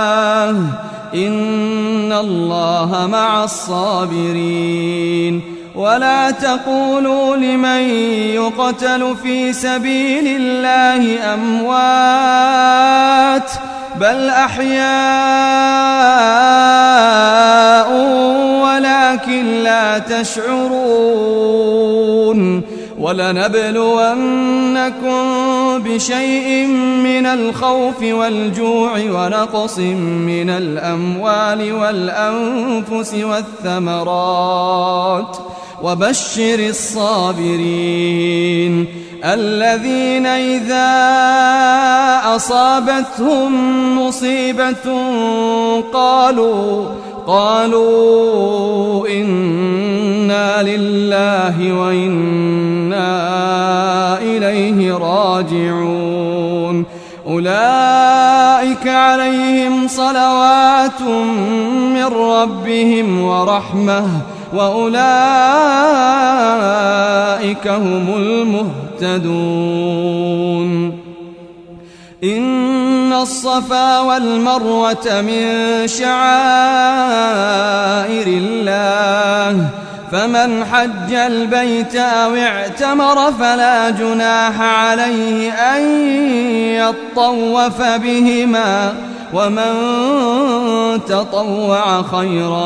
والصلاة إن الله مع الصابرين ولا تقولوا لمن يقتل في سبيل الله أموات بل أحياء ولكن لا تشعرون ولنبلونكم بشيء من الخوف والجوع ونقص من الأموال والأنفس والثمرات وبشر الصابرين الذين إذا أصابتهم مصيبة قالوا إنا لله وإنا إليه راجعون أولئك عليهم صلوات من ربهم ورحمة وأولئك هم المهتدون إن الصفا والمروة من شعائر الله فمن حج البيت أو اعتمر فلا جناح عليه أن يطوف بهما ومن تطوع خيرا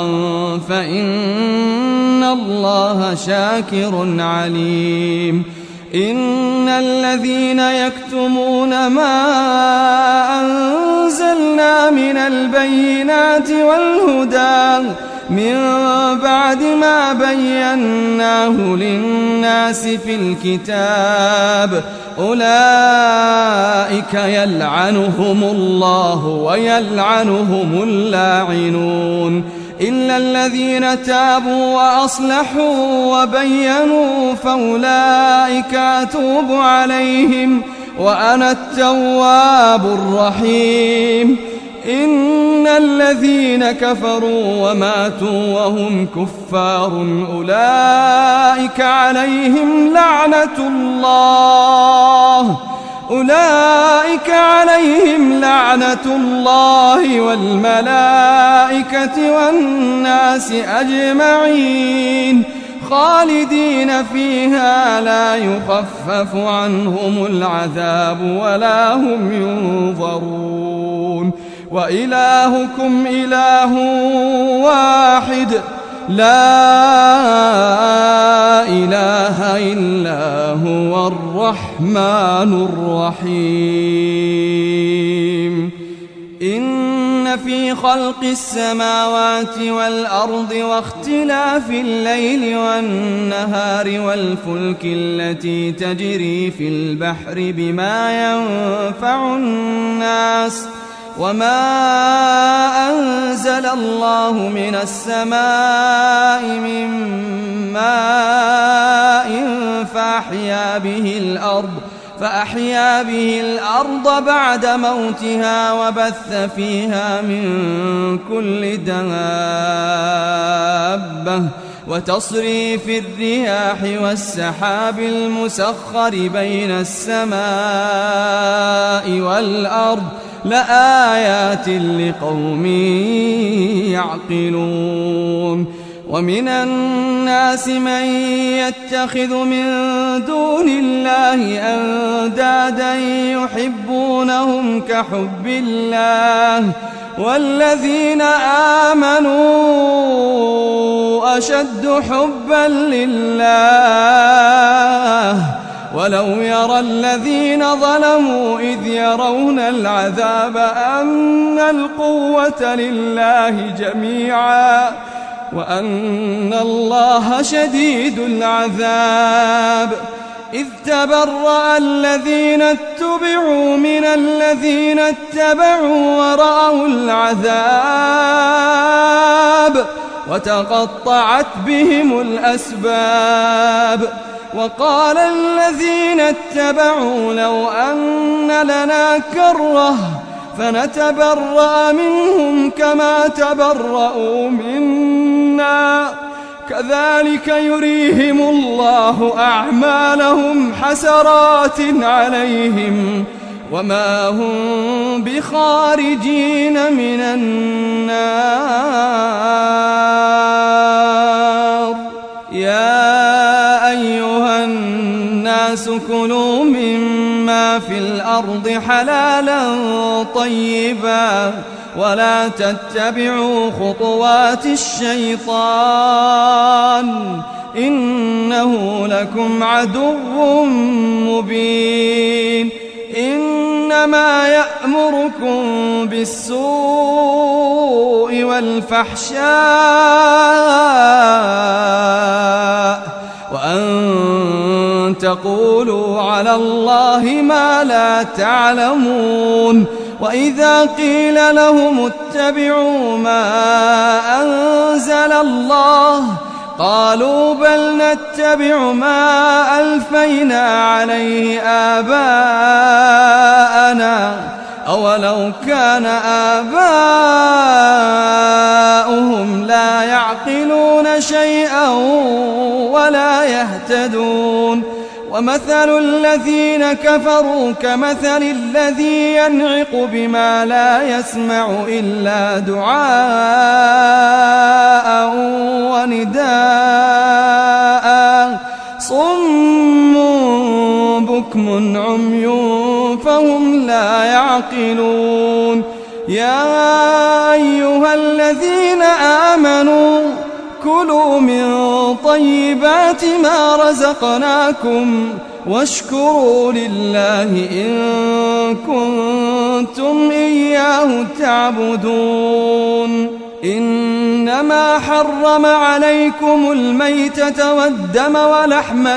فإن الله شاكر عليم إن الذين يكتمون ما أنزلنا من البينات والهدى من بعد ما بيناه للناس في الكتاب أولئك يلعنهم الله ويلعنهم اللاعنون إلا الذين تابوا وأصلحوا وبينوا فأولئك أتوب عليهم وأنا التواب الرحيم إن الذين كفروا وماتوا وهم كفار أولئك عليهم لعنة الله والملائكة والناس أجمعين خالدين فيها لا يخفف عنهم العذاب ولا هم ينظرون وإلهكم إله واحد لا إله إلا هو الرحمن الرحيم إن في خلق السماوات والأرض واختلاف الليل والنهار والفلك التي تجري في البحر بما ينفع الناس وما أنزل الله من السماء من ماء فأحيا به الأرض بعد موتها وبث فيها من كل دابة وتصريف الرياح والسحاب المسخر بين السماء والأرض لآيات لقوم يعقلون ومن الناس من يتخذ من دون الله أندادا يحبونهم كحب الله والذين آمنوا أشد حبا لله ولو يرى الذين ظلموا إذ يرون العذاب أن القوة لله جميعا وأن الله شديد العذاب إذ تبرأ الذين اتبعوا من الذين اتبعوا ورأوا العذاب وتقطعت بهم الأسباب وقال الذين اتبعوا لو أن لنا كرة فنتبرأ منهم كما تبرأوا منا كذلك يريهم الله أعمالهم حسرات عليهم وما هم بخارجين من النار الأرض حلالا طيبا ولا تتبعوا خطوات الشيطان إنه لكم عدو مبين إنما يأمركم بالسوء والفحشاء وأن تقولوا على الله ما لا تعلمون وإذا قيل لهم اتبعوا ما أنزل الله قالوا بل نتبع ما ألفينا عليه آباءنا أولو كان آباؤهم لا يعقلون شيئا ولا يهتدون ومثل الذين كفروا كمثل الذي ينعق بما لا يسمع إلا دعاء ونداء صم بكم عمي فهم لا يعقلون يا أيها الذين آمنوا كلوا من طيبات ما رزقناكم واشكروا لله إن كنتم إياه تعبدون إنما حرم عليكم الميتة والدم ولحم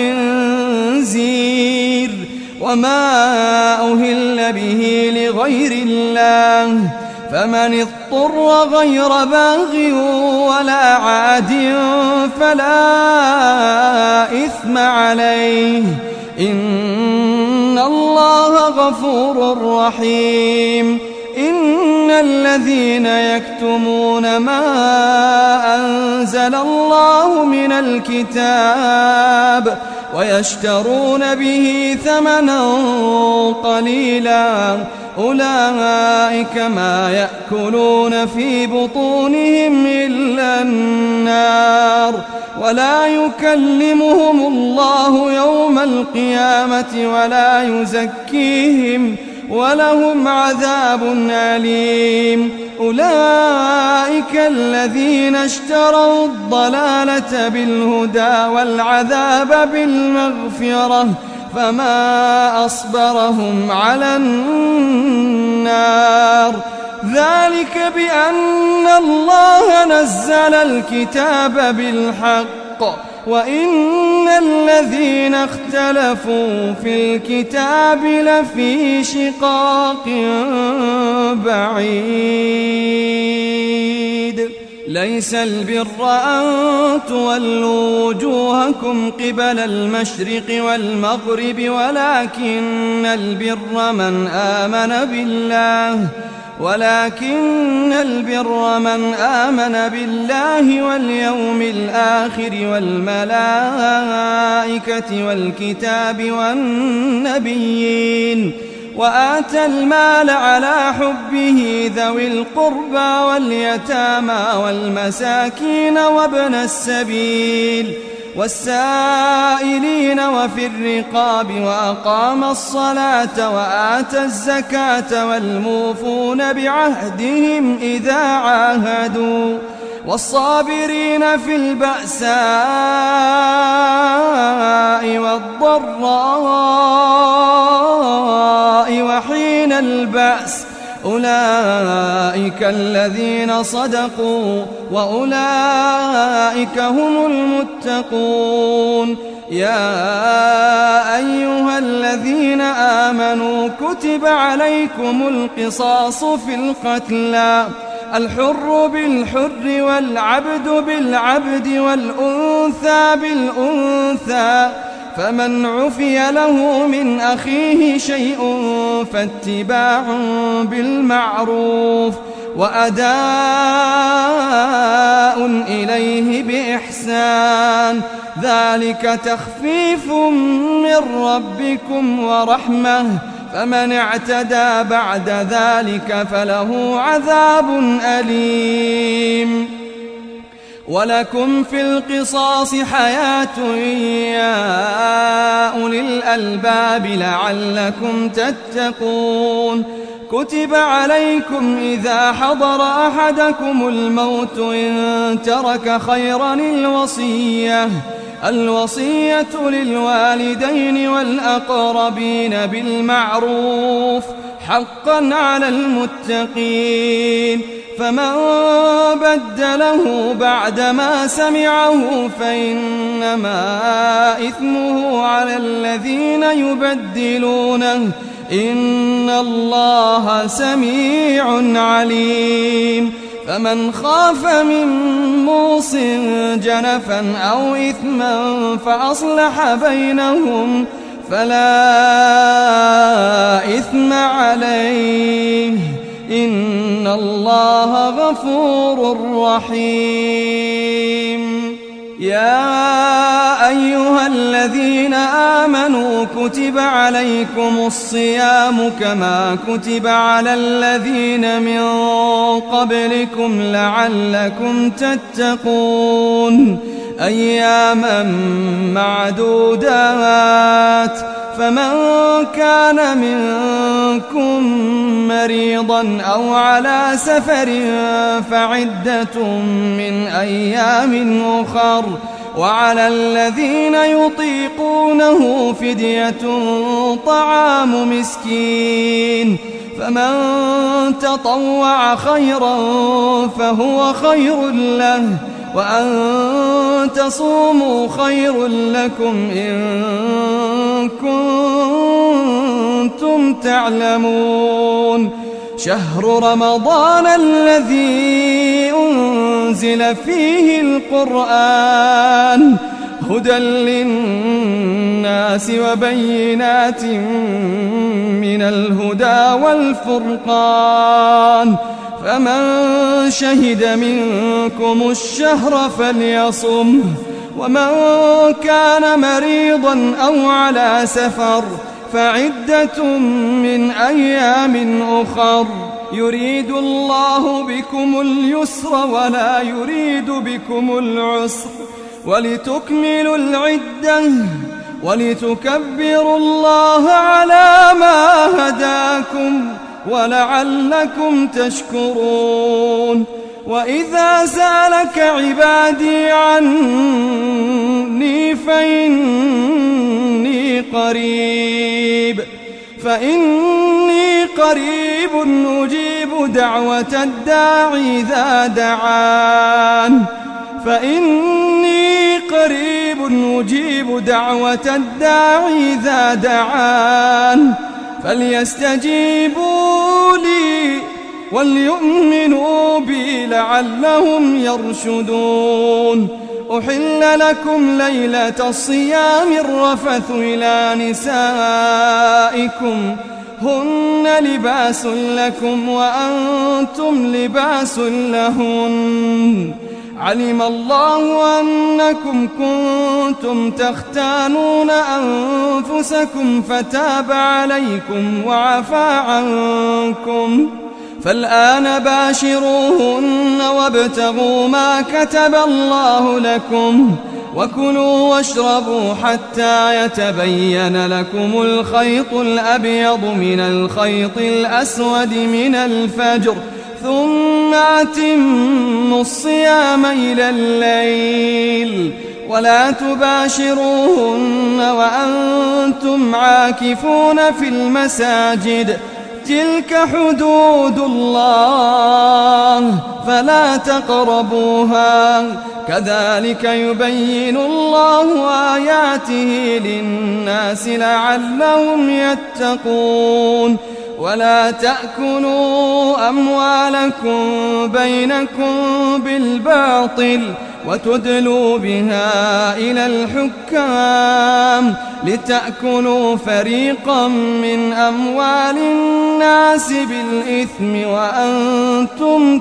الخنزير وما أهل به لغير الله فمن اضطر غير باغ ولا عاد فلا إثم عليه إن الله غفور رحيم إن الذين يكتمون ما أنزل الله من الكتاب ويشترون به ثمنا قليلا أولئك ما يأكلون في بطونهم إلا النار ولا يكلمهم الله يوم القيامة ولا يزكيهم ولهم عذاب أليم أولئك الذين اشتروا الضلالة بالهدى والعذاب بالمغفرة فما أصبرهم على النار ذلك بأن الله نزل الكتاب بالحق وإن الذين اختلفوا في الكتاب لفي شقاق بعيد ليس البر أن تولوا وجوهكم قبل المشرق والمغرب ولكن البر من آمن بالله واليوم الآخر والملائكة والكتاب والنبيين وآتى المال على حبه ذوي القربى واليتامى والمساكين وابن السبيل والسائلين وفي الرقاب وأقام الصلاة وآتى الزكاة والموفون بعهدهم إذا عاهدوا والصابرين في البأساء والضراء وحين البأس أولئك الذين صدقوا وأولئك هم المتقون يا أيها الذين آمنوا كتب عليكم القصاص في القتلى الحر بالحر والعبد بالعبد والأنثى بالأنثى فمن عفي له من أخيه شيء فاتباع بالمعروف وأداء إليه بإحسان ذلك تخفيف من ربكم ورحمة فمن اعتدى بعد ذلك فله عذاب أليم ولكم في القصاص حياة يا أولي الألباب لعلكم تتقون. كتب عليكم إذا حضر أحدكم الموت إن ترك خيرا الوصية للوالدين والأقربين بالمعروف حقا على المتقين. فمن بدله بعدما سمعه فإنما إثمه على الذين يبدلونه إن الله سميع عليم. فمن خاف من موص جنفا أو إثما فأصلح بينهم فلا إثم عليه إن الله غفور رحيم. يا أيها الذين آمنوا كتب عليكم الصيام كما كتب على الذين من قبلكم لعلكم تتقون. أياما معدودات فمن كان منكم مريضا أو على سفر فعدة من أيام أخر وعلى الذين يطيقونه فدية طعام مسكين فمن تطوع خيرا فهو خير له وأن تصوموا خير لكم إن كنتم تعلمون. شهر رمضان الذي أنزل فيه القرآن هدى للناس وبينات من الهدى والفرقان فمن شهد منكم الشهر فليصمه ومن كان مريضا أو على سفر فعدة من أيام أخر يريد الله بكم اليسر ولا يريد بكم العسر ولتكملوا العدة ولتكبروا الله على ما هداكم ولعلكم تشكرون. وإذا سألك عبادي عني فإني قريب أجيب دعوة الداعي إذا دعان فليستجيبوا لي وليؤمنوا بي لعلهم يرشدون. أحل لكم ليلة الصيام الرفث إلى نسائكم هن لباس لكم وأنتم لباس لهن علم الله أنكم كنتم تختانون أنفسكم فتاب عليكم وعفى عنكم فالآن باشروهن وابتغوا ما كتب الله لكم وكلوا واشربوا حتى يتبين لكم الخيط الأبيض من الخيط الأسود من الفجر ثم أتموا الصيام إلى الليل ولا تباشروهن وأنتم عاكفون في المساجد تلك حدود الله فلا تقربوها كذلك يبين الله آياته للناس لعلهم يتقون. ولا تأكلوا أموالكم بينكم بالباطل وتدلوا بها إلى الحكام لتأكلوا فريقا من أموال الناس بالإثم وأنتم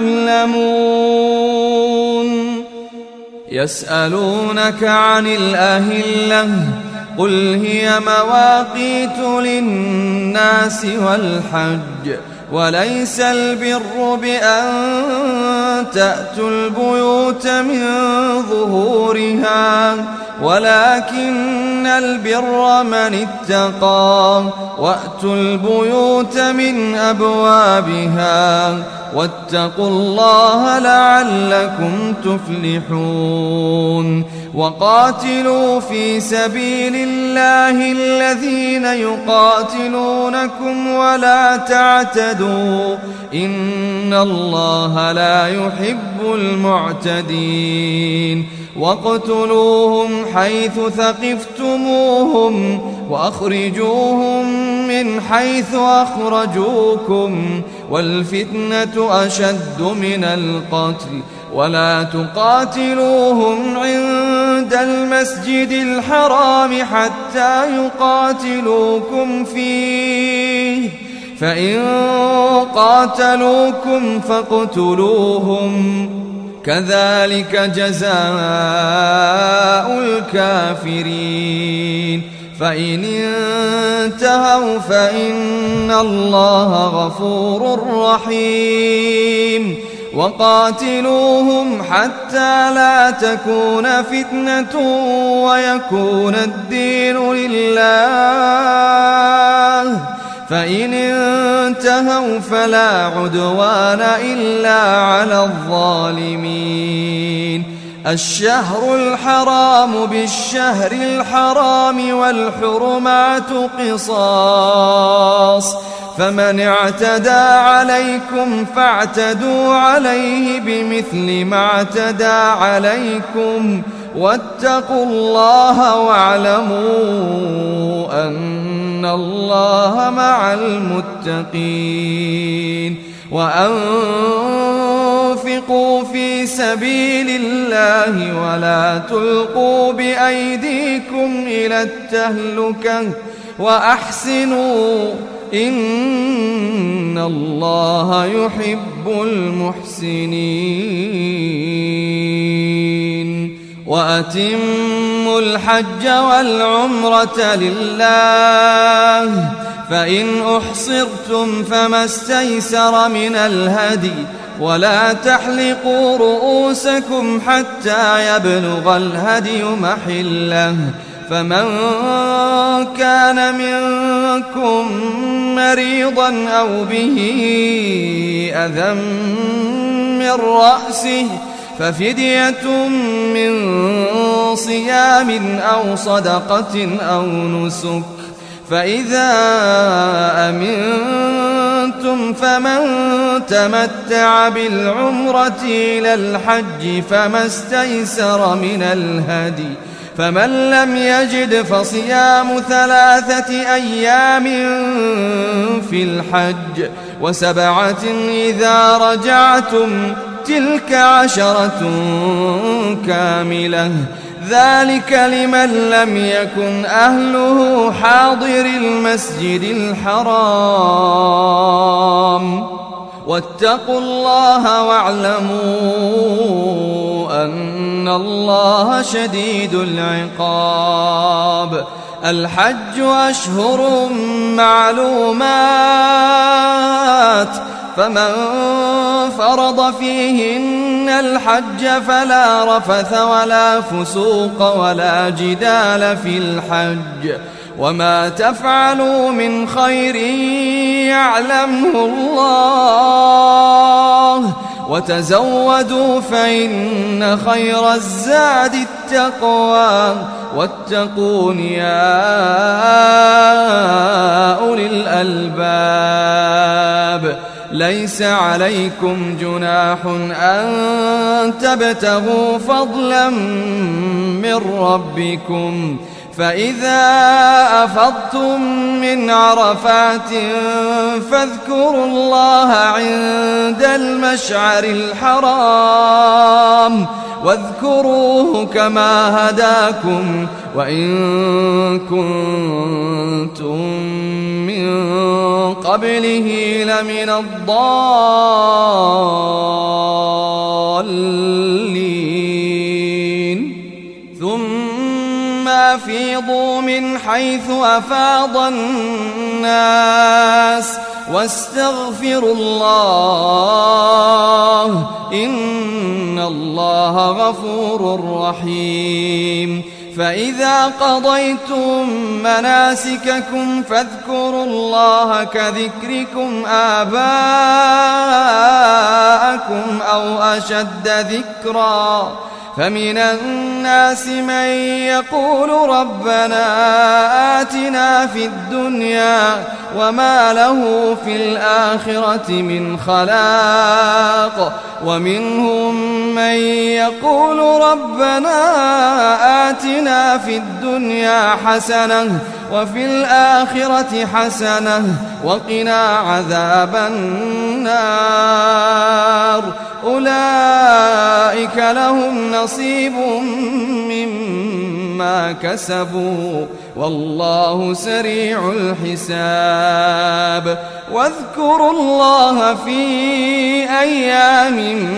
تعلمون. يسألونك عن الأهلة قل هي مواقيت للناس والحج وليس البر بأن تأتوا البيوت من ظهورها ولكن البر من اتقى وأتوا البيوت من أبوابها واتقوا الله لعلكم تفلحون وقاتلوا في سبيل الله الذين يقاتلونكم ولا تعتدوا إن الله لا يحب المعتدين واقتلوهم حيث ثقفتموهم وأخرجوهم من حيث أخرجوكم والفتنة أشد من القتل ولا تقاتلوهم عند المسجد الحرام حتى يقاتلوكم فيه فإن قاتلوكم فاقتلوهم كذلك جزاء الكافرين فإن انتهوا فإن الله غفور رحيم وقاتلوهم حتى لا تكون فتنة ويكون الدين لله فإن انتهوا فلا عدوان إلا على الظالمين الشهر الحرام بالشهر الحرام والحرمات قصاص فمن اعتدى عليكم فاعتدوا عليه بمثل ما اعتدى عليكم واتقوا الله واعلموا أن الله مع المتقين وأنفقوا في سبيل الله ولا تلقوا بأيديكم إلى التهلكة وأحسنوا إن الله يحب المحسنين وأتموا الحج والعمرة لله فإن أحصرتم فما استيسر من الهدي ولا تحلقوا رؤوسكم حتى يبلغ الهدي محله فمن كان منكم مريضا أو به أذى من رأسه ففدية من صيام أو صدقة أو نسك فإذا أمنتم فمن تمتع بالعمرة إلى الحج فما استيسر من الهدي فمن لم يجد فصيام 3 أيام في الحج و7 إذا رجعتم تلك 10 كاملة ذلك لمن لم يكن أهله حاضر المسجد الحرام واتقوا الله واعلموا أن الله شديد العقاب الحج أشهر معلومات فمن فرض فيهن الحج فلا رفث ولا فسوق ولا جدال في الحج وما تفعلوا من خير يعلمه الله وتزودوا فإن خير الزاد التقوى واتقون يا أولي الألباب ليس عليكم جناح أن تبتغوا فضلا من ربكم فإذا أفضتم من عرفات فاذكروا الله عند المشعر الحرام واذكروه كما هداكم وإن كنتم من قبله لمن الضالين ثم أفيضوا من حيث أفاض الناس واستغفروا الله إن الله غفور رحيم. فإذا قضيتم مناسككم فاذكروا الله كذكركم آباءكم أو أشد ذكرا. فمن الناس من يقول ربنا آتنا في الدنيا وما له في الآخرة من خلاق. ومنهم من يقول ربنا آتنا في الدنيا حسنة وفي الآخرة حسنة وقنا عذاب النار. أولئك لهم نصيب مما كسبوا والله سريع الحساب. واذكروا الله في أيام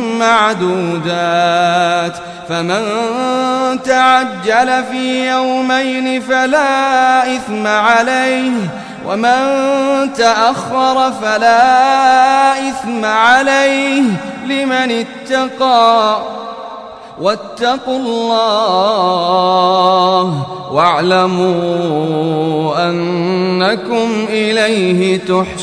معدودات فمن تعجل في يومين فلا إثم عليه ومن تأخر فلا إثم عليه لمن اتقى. واتقوا الله واعلموا أنكم إليه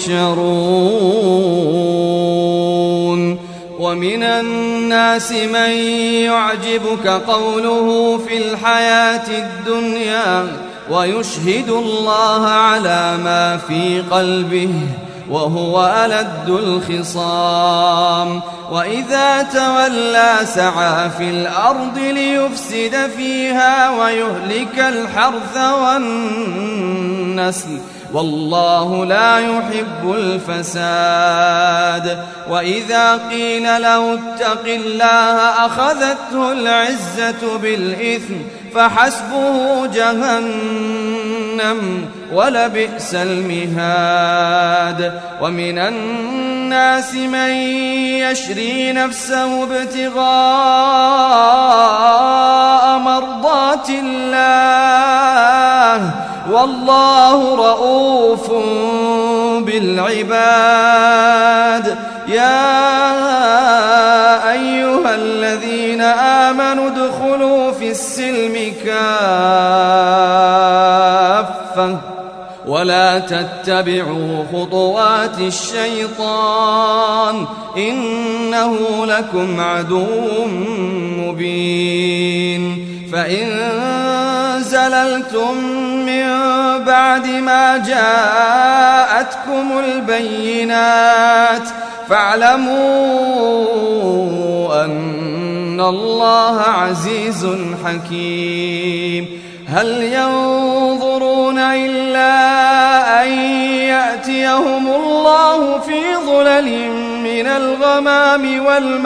تحشرون. ومن الناس من يعجبك قوله في الحياة الدنيا ويشهد الله على ما في قلبه وهو ألد الخصام. وإذا تولى سعى في الأرض ليفسد فيها ويهلك الحرث والنسل والله لا يحب الفساد. وإذا قيل له اتق الله أخذته العزة بالإثم فحسبه جهنم ولبئس المهاد. ومن الناس من يشري نفسه ابتغاء مرضات الله والله رؤوف بالعباد. يا أيها الذين آمنوا ادخلوا في السلم كافة ولا تتبعوا خطوات الشيطان إنه لكم عدو مبين. فإن زللتم من بعد ما جاءتكم البينات فاعلموا أن الله عزيز حكيم. هل ينظرون إلا أن يأتيهم الله في ظلل من الغمام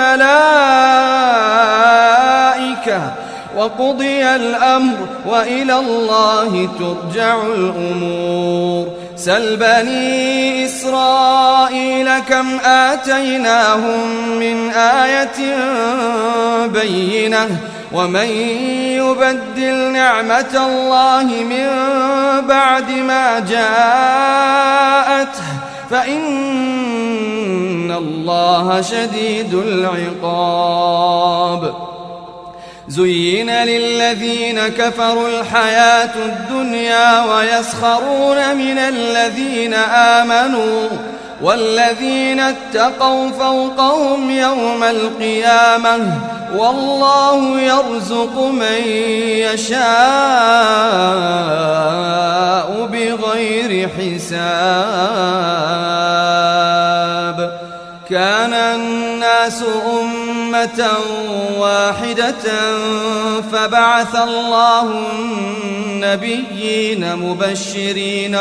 والملائكة وقضي الأمر وإلى الله ترجع الأمور. سل بني إسرائيل كم آتيناهم من آية بينة ومن يبدل نعمة الله من بعد ما جاءته فإن الله شديد العقاب. زين للذين كفروا الحياة الدنيا ويسخرون من الذين آمنوا والذين اتقوا فوقهم يوم القيامة والله يرزق من يشاء بغير حساب. كان الناس أمة واحدة فبعث الله النبيين مبشرين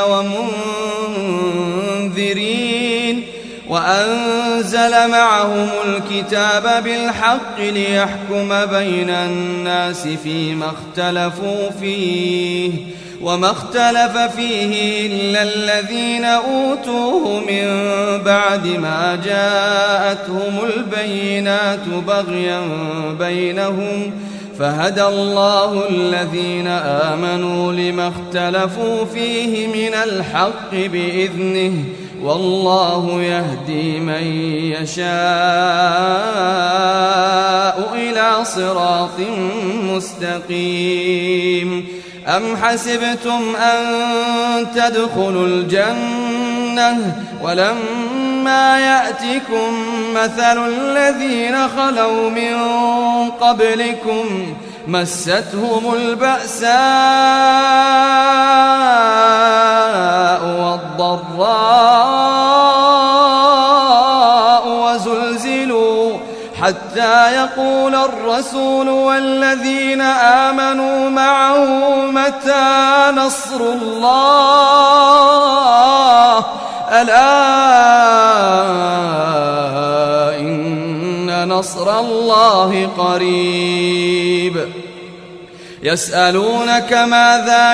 ومنذرين وأنزل معهم الكتاب بالحق ليحكم بين الناس فيما اختلفوا فيه وما اختلف فيه إلا الذين أوتوه من بعد ما جاءتهم البينات بغيا بينهم فهدى الله الذين آمنوا لما اختلفوا فيه من الحق بإذنه والله يهدي من يشاء إلى صراط مستقيم. أم حسبتم أن تدخلوا الجنة ولما يأتكم مثل الذين خلوا من قبلكم مستهم البأساء والضراء وزلزلوا حتى يقول الرسول والذين آمنوا معه متى نصر الله ألا إن نصر الله قريب. يسألونك ماذا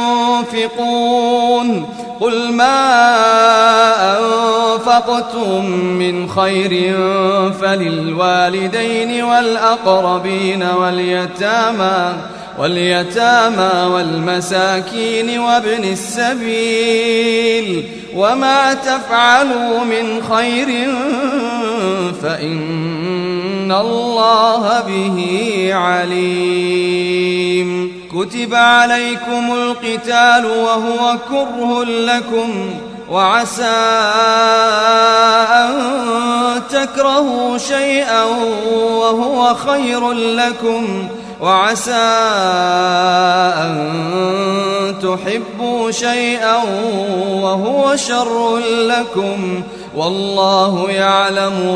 ينفقون قل ما أنفقتم من خير فللوالدين والأقربين واليتامى والمساكين وابن السبيل وما تفعلوا من خير فإن الله به عليم. كتب عليكم القتال وهو كره لكم وعسى أن تكرهوا شيئا وهو خير لكم وعسى أن تحبوا شيئا وهو شر لكم والله يعلم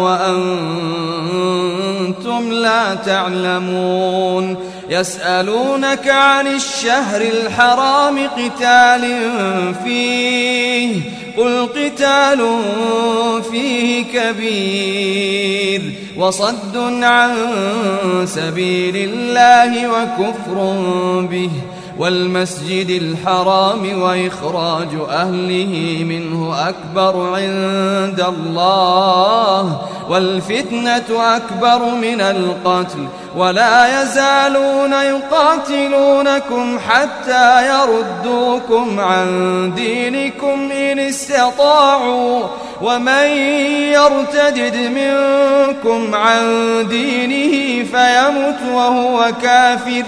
وأنتم لا تعلمون. يسألونك عن الشهر الحرام قتال فيه قل قتال فيه كبير وصد عن سبيل الله وكفر به والمسجد الحرام وإخراج أهله منه أكبر عند الله والفتنة أكبر من القتل ولا يزالون يقاتلونكم حتى يردوكم عن دينكم إن استطاعوا ومن يرتدد منكم عن دينه فيمت وهو كافر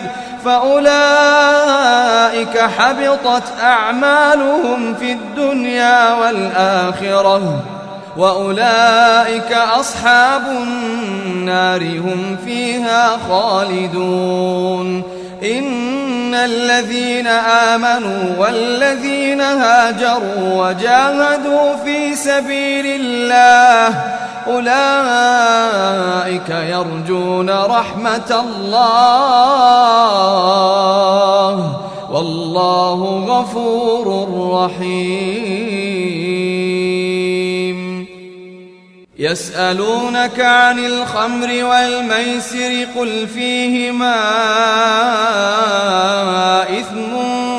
فأولئك حبطت أعمالهم في الدنيا والآخرة وأولئك أصحاب النار هم فيها خالدون. إن الذين آمنوا والذين هاجروا وجاهدوا في سبيل الله أولئك يرجون رحمة الله والله غفور رحيم. يسألونك عن الخمر والميسر قل فيهما إثم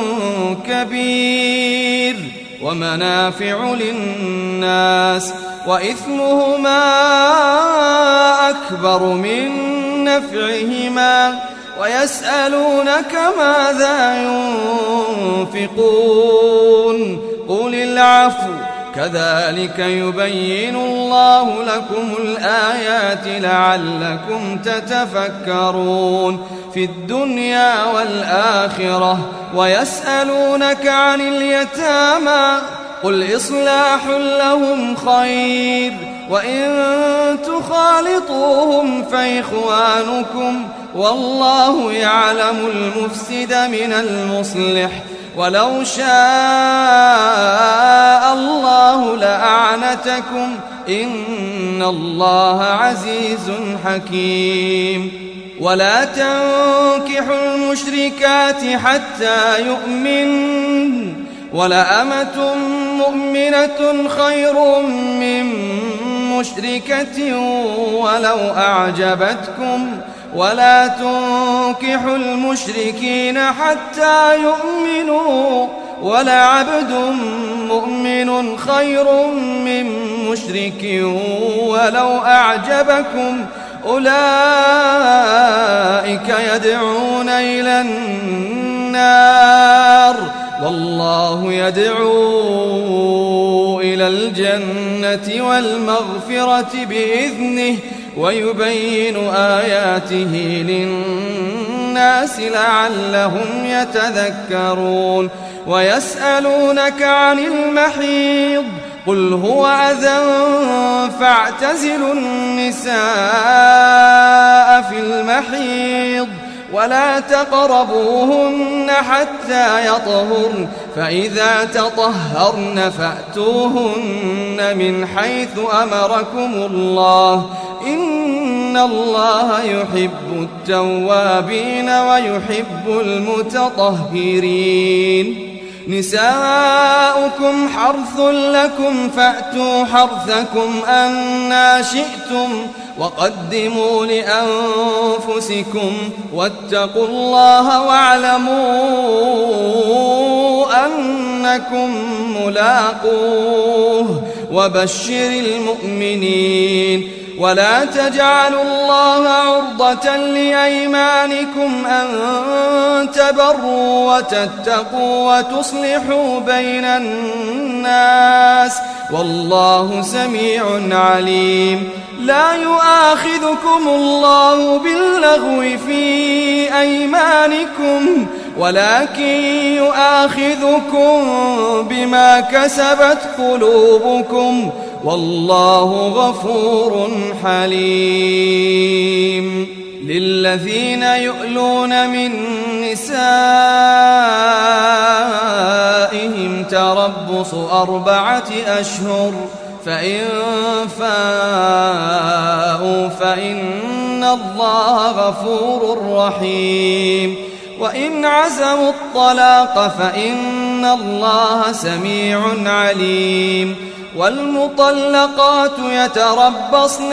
كبير ومنافع للناس وإثمهما أكبر من نفعهما ويسألونك ماذا ينفقون قل العفو كذلك يبين الله لكم الآيات لعلكم تتفكرون في الدنيا والآخرة. ويسألونك عن اليتامى قل إصلاح لهم خير وإن تخالطوهم فإخوانكم والله يعلم المفسد من المصلح ولو شاء الله لأعنتكم إن الله عزيز حكيم. ولا تنكحوا المشركات حتى يؤمن ولأمة مؤمنة خير من مشركة ولو أعجبتكم ولا تنكحوا المشركين حتى يؤمنوا ولعبد مؤمن خير من مشرك ولو أعجبكم أولئك يدعون إلى النار والله يدعو إلى الجنة والمغفرة بإذنه ويبين آياته للناس لعلهم يتذكرون. ويسألونك عن المحيض قل هو أذى فاعتزلوا النساء في المحيض ولا تقربوهن حتى يطهرن فإذا تطهرن فأتوهن من حيث أمركم الله إن الله يحب التوابين ويحب المتطهرين. نساؤكم حرث لكم فأتوا حرثكم أنا شئتم وقدموا لأنفسكم واتقوا الله واعلموا أنكم ملاقوه وبشر المؤمنين. ولا تجعلوا الله عرضة لأيمانكم أن تبروا وتتقوا وتصلحوا بين الناس والله سميع عليم. لا يؤاخذكم الله باللغو في أيمانكم ولكن يؤاخذكم بما كسبت قلوبكم والله غفور حليم. للذين يؤلون من نسائهم تربص 4 أشهر فإن فاءوا فإن الله غفور رحيم. وإن عزموا الطلاق فإن الله سميع عليم. والمطلقات يتربصن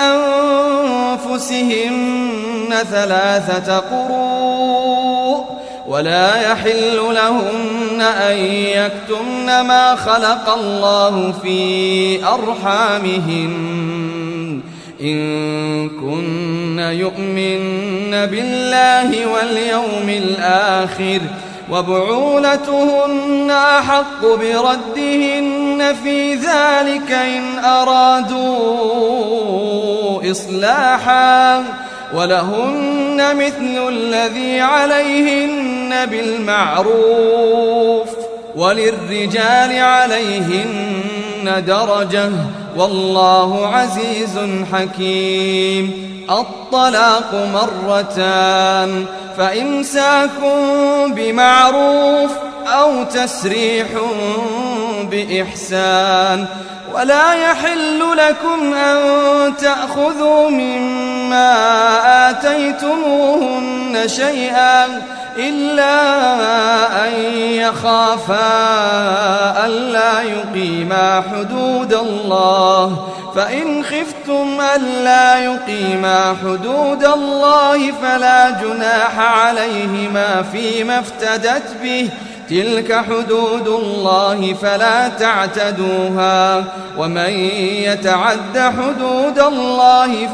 بأنفسهن 3 قروء ولا يحل لهن أن يكتمن ما خلق الله في أرحامهن إن كن يؤمن بالله واليوم الآخر وبعولتهن أحق بردهن في ذلك إن أرادوا إصلاحا ولهن مثل الذي عليهن بالمعروف وللرجال عليهن درجة والله عزيز حكيم. الطلاق 2 فإمساك بمعروف أو تسريح بإحسان. ولا يحل لكم أن تأخذوا مما آتيتموهن شيئا إلا أن يخافا ألا يقيما حدود الله فإن خفتم ألا يقيما حدود الله فلا جناح عليهما فيما افتدت به تلك حدود الله فلا تعتدوها ومن يتعد حدود الله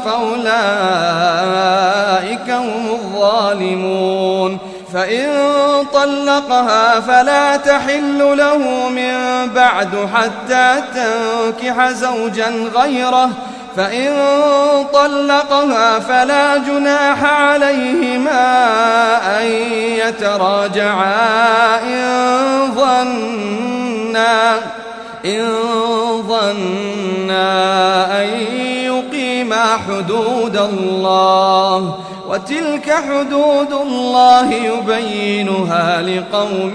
فأولئك هم الظالمون. فإن طلقها فلا تحل له من بعد حتى تنكح زوجا غيره فإن طلقها فلا جناح عليهما أن يتراجعا إن ظنا أن يقيما حدود الله وتلك حدود الله يبينها لقوم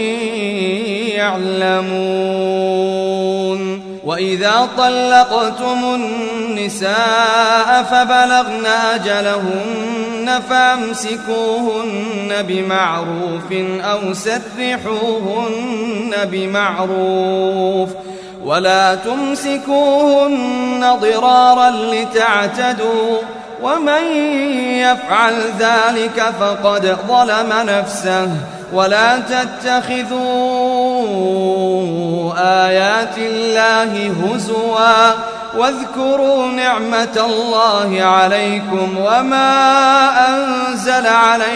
يعلمون. وإذا طلقتم النساء فبلغن أجلهن فامسكوهن بمعروف أو سرحوهن بمعروف ولا تمسكوهن ضرارا لتعتدوا ومن يفعل ذلك فقد ظلم نفسه. ولا تتخذوا آيات الله هزوا واذكروا نعمة الله عليكم وما أنزل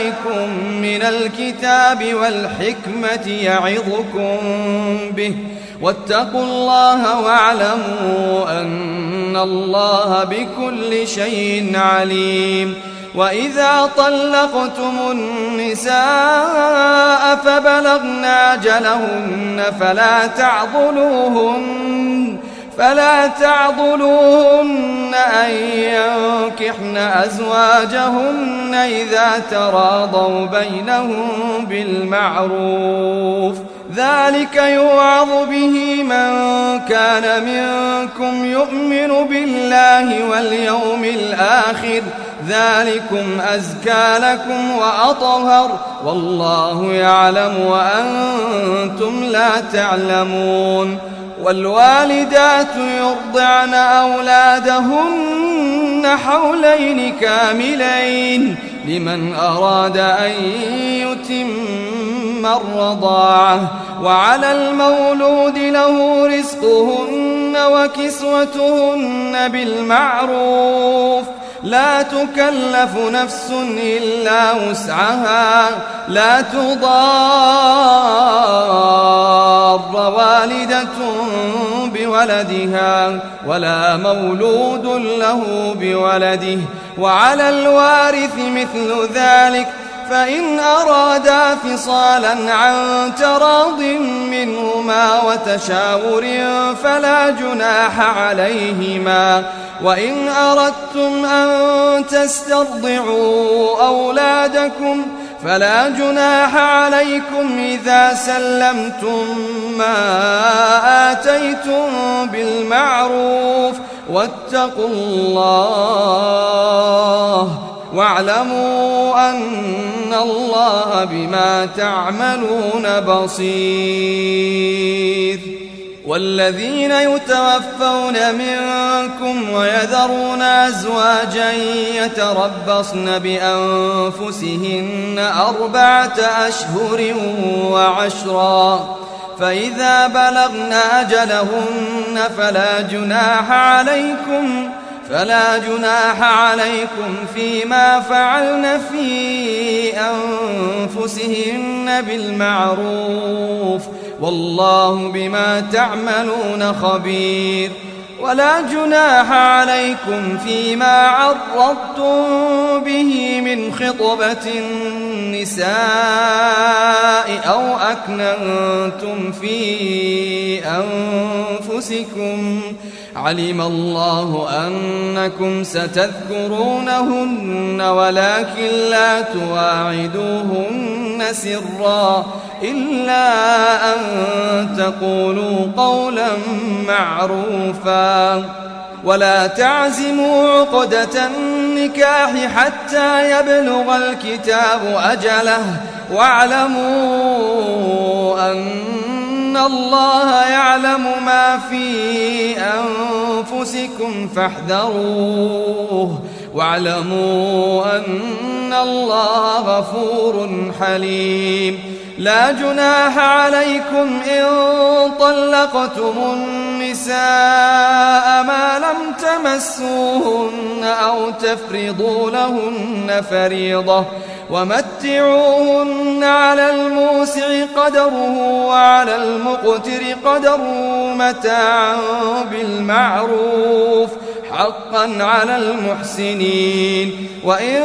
عليكم من الكتاب والحكمة يعظكم به واتقوا الله واعلموا أن الله بكل شيء عليم. وإذا طلقتم النساء فبلغن أجلهن فلا تعضلوهن أن ينكحن أزواجهن إذا تراضوا بينهم بالمعروف، ذلك يوعظ به من كان منكم يؤمن بالله واليوم الآخر، ذلكم أزكى لكم وأطهر، والله يعلم وأنتم لا تعلمون. والوالدات يرضعن أولادهن حولين كاملين لمن أراد أن يتم الرضاعة، وعلى المولود له رزقهن وكسوتهن بالمعروف، لا تكلف نفس إلا وسعها، لا تضار والدة بولدها ولا مولود له بولده، وعلى الوارث مثل ذلك، فإن أرادا فصالا عن تراض منهما وتشاور فلا جناح عليهما. وإن أردتم أن تسترضعوا أولادكم فلا جناح عليكم إذا سلمتم ما آتيتم بالمعروف، واتقوا الله واعلموا أن الله بما تعملون بصير. والذين يتوفون منكم ويذرون أزواجا يتربصن بأنفسهن 4 أشهر وعشرا، فإذا بلغن أجلهن فلا جناح عليكم فيما فعلن في أنفسهن بالمعروف، والله بما تعملون خبير. ولا جناح عليكم فيما عرضتم به من خطبة النساء أو أكننتم في أنفسكم، علم الله أنكم ستذكرونهن ولكن لا تواعدوهن سرا إلا أن تقولوا قولا معروفا. ولا تعزموا عقدة النكاح حتى يبلغ الكتاب أجله، واعلموا أن الله يعلم ما في أنفسكم فاحذروه، واعلموا أن الله غفور حليم. لا جناح عليكم إن طلقتم النساء ما لم تمسوهن أو تفرضوا لهن فريضة، ومتعوهن على الموسع قدره وعلى المقتر قدره متاعا بالمعروف، حقا على المحسنين. وإن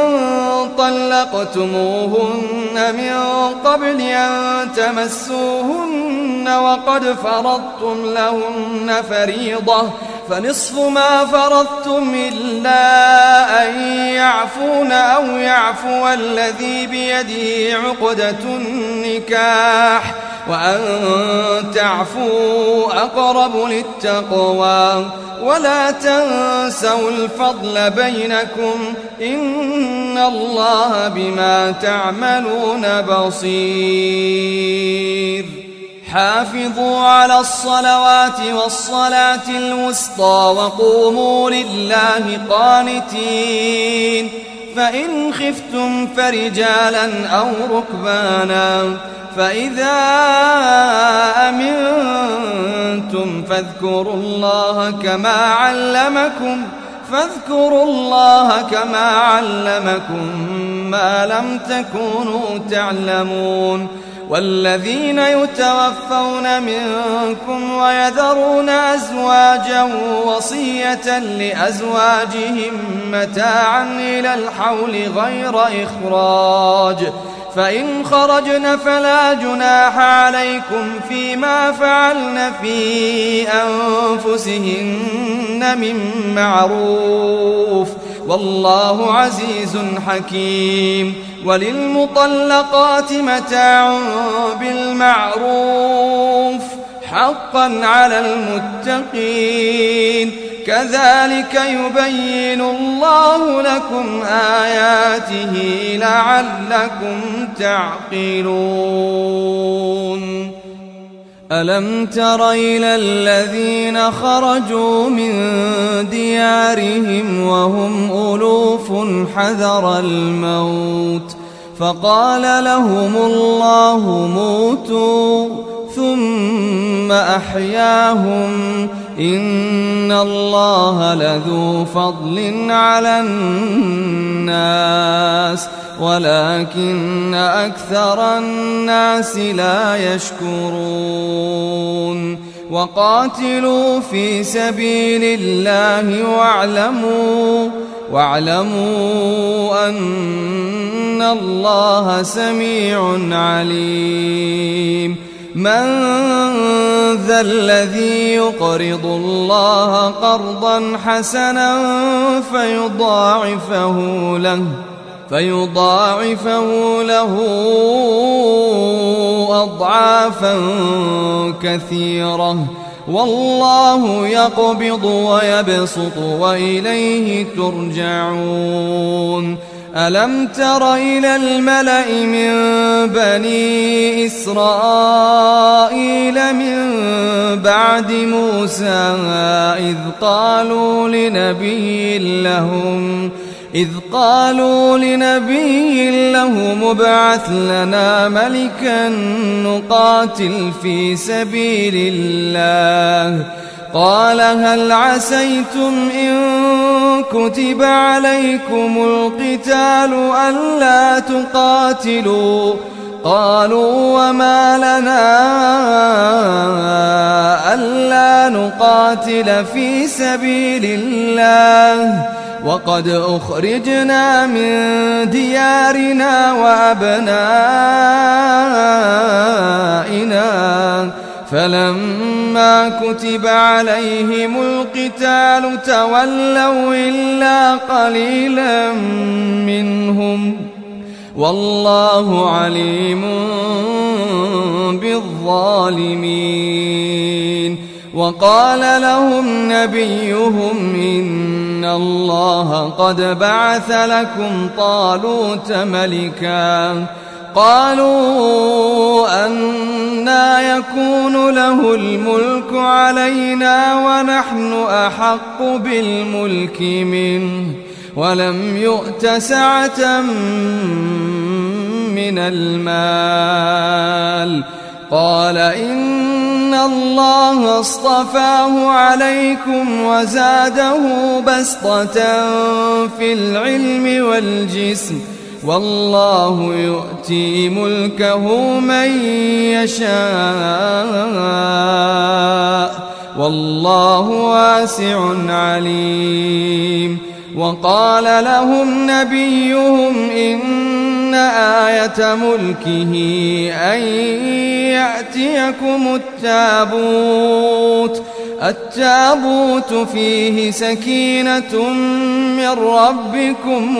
طلقتموهن من قبل أن تمسوهن وقد فرضتم لهن فريضة فنصف ما فرضتم إلا أن يعفون أو يعفو الذي بيده عقدة النكاح، وأن تعفوا أقرب للتقوى. ولا تنسوا الفضل بينكم، إن الله بما تعملون بصير. حافظوا على الصلوات والصلاة الوسطى وقوموا لله قانتين، فإن خفتم فرجالا أو ركبانا، فإذا أمنتم فاذكروا الله كما علمكم ما لم تكونوا تعلمون. والذين يتوفون منكم ويذرون أزواجا وصية لأزواجهم متاعا إلى الحول غير إخراج فإن خرجن فلا جناح عليكم فيما فعلن في أنفسهن من معروف والله عزيز حكيم وللمطلقات متاع بالمعروف حقا على المتقين كذلك يبين الله لكم آياته لعلكم تعقلون ألم تر إلى الذين خرجوا من ديارهم وهم ألوف حذر الموت فقال لهم الله موتوا ثم أحياهم إن الله لذو فضل على الناس ولكن أكثر الناس لا يشكرون وقاتلوا في سبيل الله واعلموا أن الله سميع عليم من ذا الذي يقرض الله قرضا حسنا فيضاعفه له أضعافا كثيرة والله يقبض ويبسط وإليه ترجعون ألم تر إلى الملأ من بني إسرائيل من بعد موسى إذ قالوا لنبي لهم ابعث لنا ملكا نقاتل في سبيل الله قال هل عسيتم إن كتب عليكم القتال ألا تقاتلوا قالوا وما لنا ألا نقاتل في سبيل الله وقد أخرجنا من ديارنا وأبنائنا فلما كتب عليهم القتال تولوا إلا قليلا منهم والله عليم بالظالمين وقال لهم نبيهم إن الله قد بعث لكم طالوت ملكا قالوا أنى يكون له الملك علينا ونحن أحق بالملك منه ولم يؤت سعة من المال قال إن الله اصطفاه عليكم وزاده بسطة في العلم والجسم والله يؤتي ملكه من يشاء والله واسع عليم وقال لهم نبيهم إن آية ملكه أن يأتيكم التابوت فيه سكينة من ربكم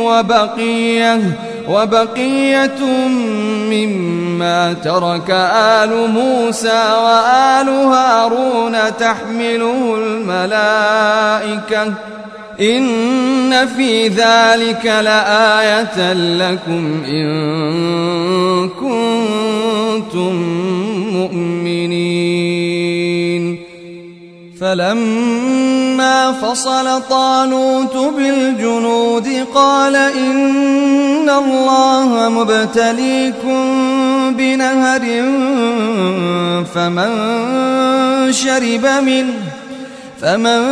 وبقية مما ترك آل موسى وآل هارون تحمله الملائكة إن في ذلك لآية لكم إن كنتم مؤمنين فلما فصل طالوت بالجنود قال إن الله مبتليكم بنهر فمن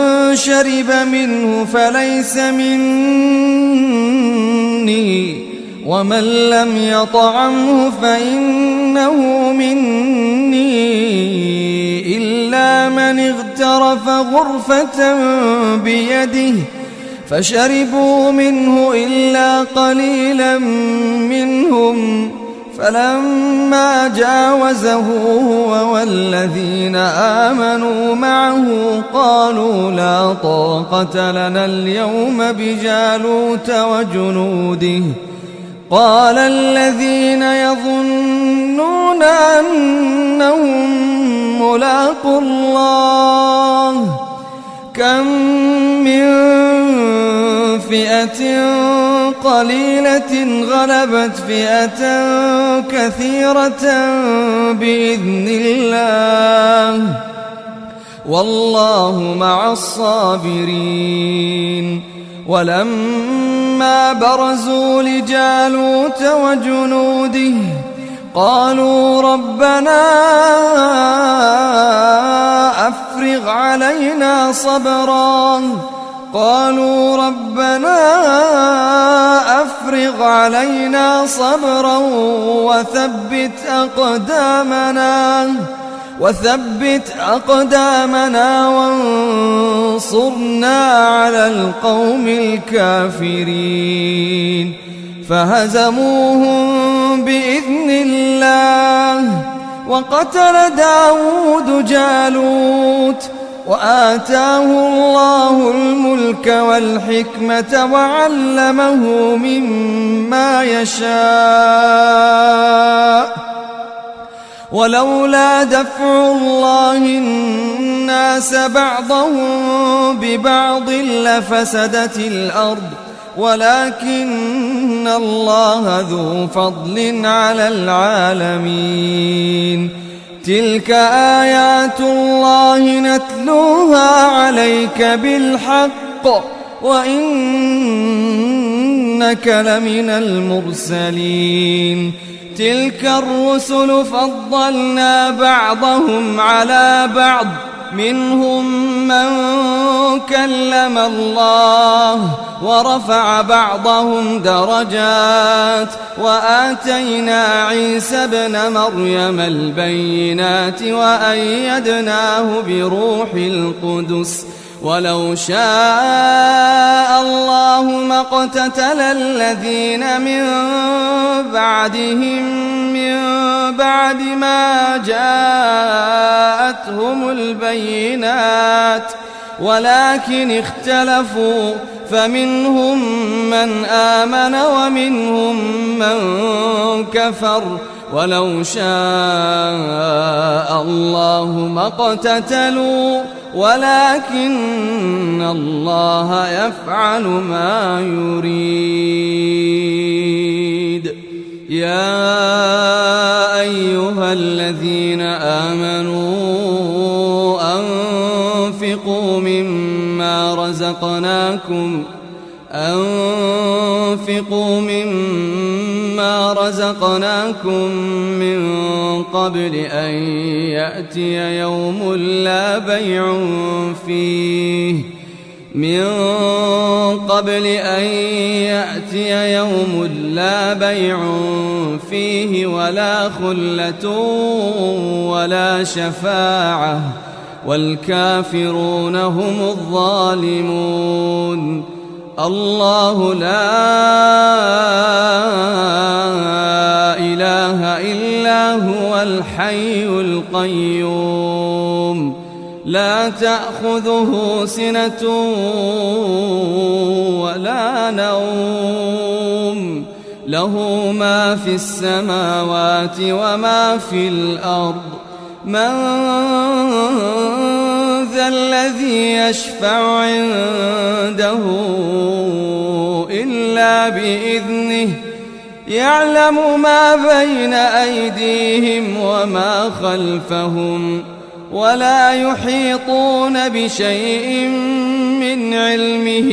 شرب منه فليس مني ومن لم يطعمه فإنه مني إلا من اغترف غرفة بيده فشربوا منه إلا قليلا منهم فلما جاوزه هو والذين آمنوا معه قالوا لا طاقة لنا اليوم بجالوت وجنوده قال الذين يظنون أنهم ملاقو الله كم من فئة قليلة غلبت فئة كثيرة بإذن الله والله مع الصابرين ولما برزوا لجالوت وجنوده قالوا ربنا أفرغ علينا صبرا وثبت أقدامنا وانصرنا على القوم الكافرين فهزموهم بإذن الله وقتل داود جالوت وآتاه الله الملك والحكمة وعلمه مما يشاء ولولا دفع الله الناس بعضهم ببعض لفسدت الأرض ولكن الله ذو فضل على العالمين تلك آيات الله نتلوها عليك بالحق وإنك لمن المرسلين تلك الرسل فضلنا بعضهم على بعض منهم من كلم الله ورفع بعضهم درجات وآتينا عيسى ابن مريم البينات وأيدناه بروح القدس ولو شاء الله ما اقتتل الذين من بعدهم من بعد ما جاءتهم البينات ولكن اختلفوا فمنهم من آمن ومنهم من كفر ولو شاء الله ما اقتتلوا ولكن الله يفعل ما يريد يا أيها الذين آمنوا أنفقوا مما رزقناكم من قبل أن يأتي يوم لا بيع فيه ولا خلة ولا شفاعة والكافرون هم الظالمون الله لا إله إلا هو الحي القيوم لا تأخذه سنة ولا نوم له ما في السماوات وما في الأرض من ذا الذي يشفع عنده إلا بإذنه يعلم ما بين أيديهم وما خلفهم ولا يحيطون بشيء من علمه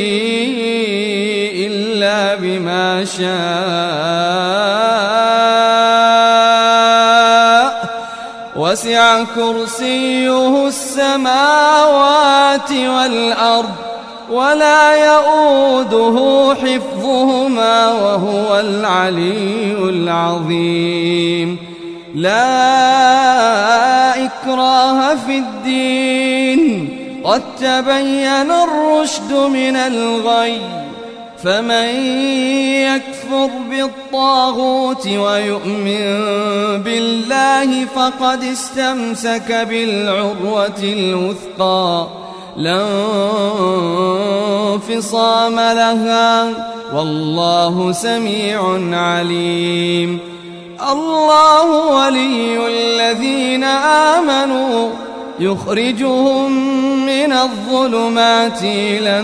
إلا بما شاء وسع كرسيه السماوات والأرض ولا يؤوده حفظهما وهو العلي العظيم. لا إكراه في الدين، قد تبين الرشد من الغي، فمن يكفر بالطاغوت ويؤمن بالله فقد استمسك بالعروة الوثقى لا انفصام لها، والله سميع عليم. الله ولي الذين آمنوا يخرجهم من الظلمات إلى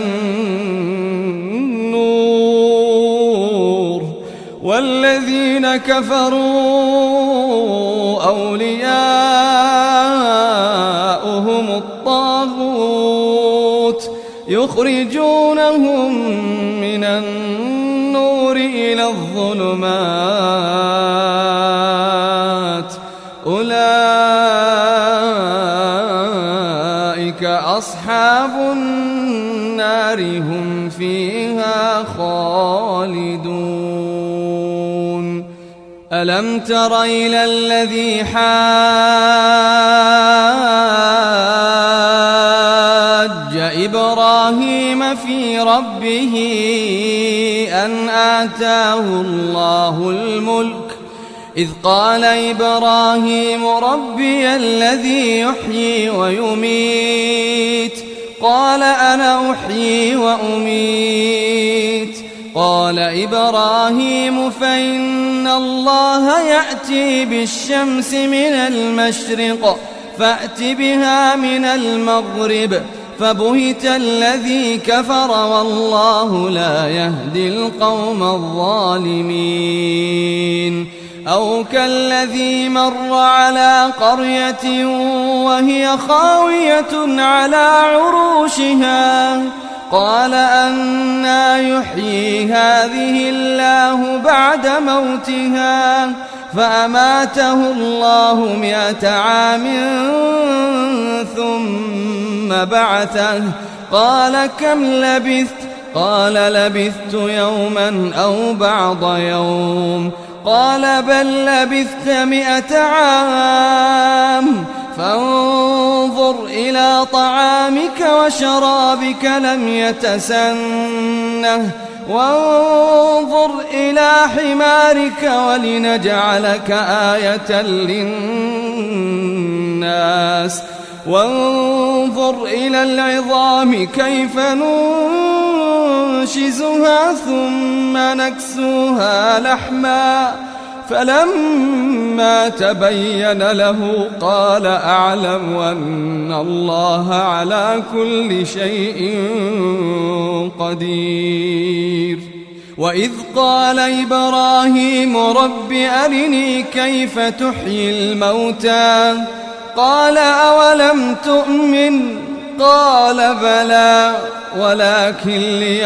النور، والذين كفروا أولياؤهم الطاغوت يخرجونهم من النور إلى الظلمات، أولئك أصحاب النار هم فيها خالدون. ألم تر إلى الذي حاج إبراهيم في ربه أن آتاه الله الملك، إذ قال إبراهيم ربي الذي يحيي ويميت، قال أنا أحيي وأميت. قال إبراهيم فإن الله يأتي بالشمس من المشرق فأت بها من المغرب، فبهت الذي كفر والله لا يهدي القوم الظالمين. أو كالذي مر على قرية وهي خاوية على عروشها، قال أنى يحيي هذه الله بعد موتها، فأماته الله 100 عام ثم بعثه، قال كم لبثت؟ قال لبثت يوما أو بعض يوم، قال بل لبثت 100 عام، فانظر إلى طعامك وشرابك لم يتسنه، وانظر إلى حمارك ولنجعلك آية للناس، وانظر إلى العظام كيف ننشزها ثم نكسوها لحما، فلما تبين له قال أعلم أن الله على كل شيء قدير. وإذ قال إبراهيم رب أرني كيف تحيي الموتى، قال أولم تؤمن؟ قال بلى ولكن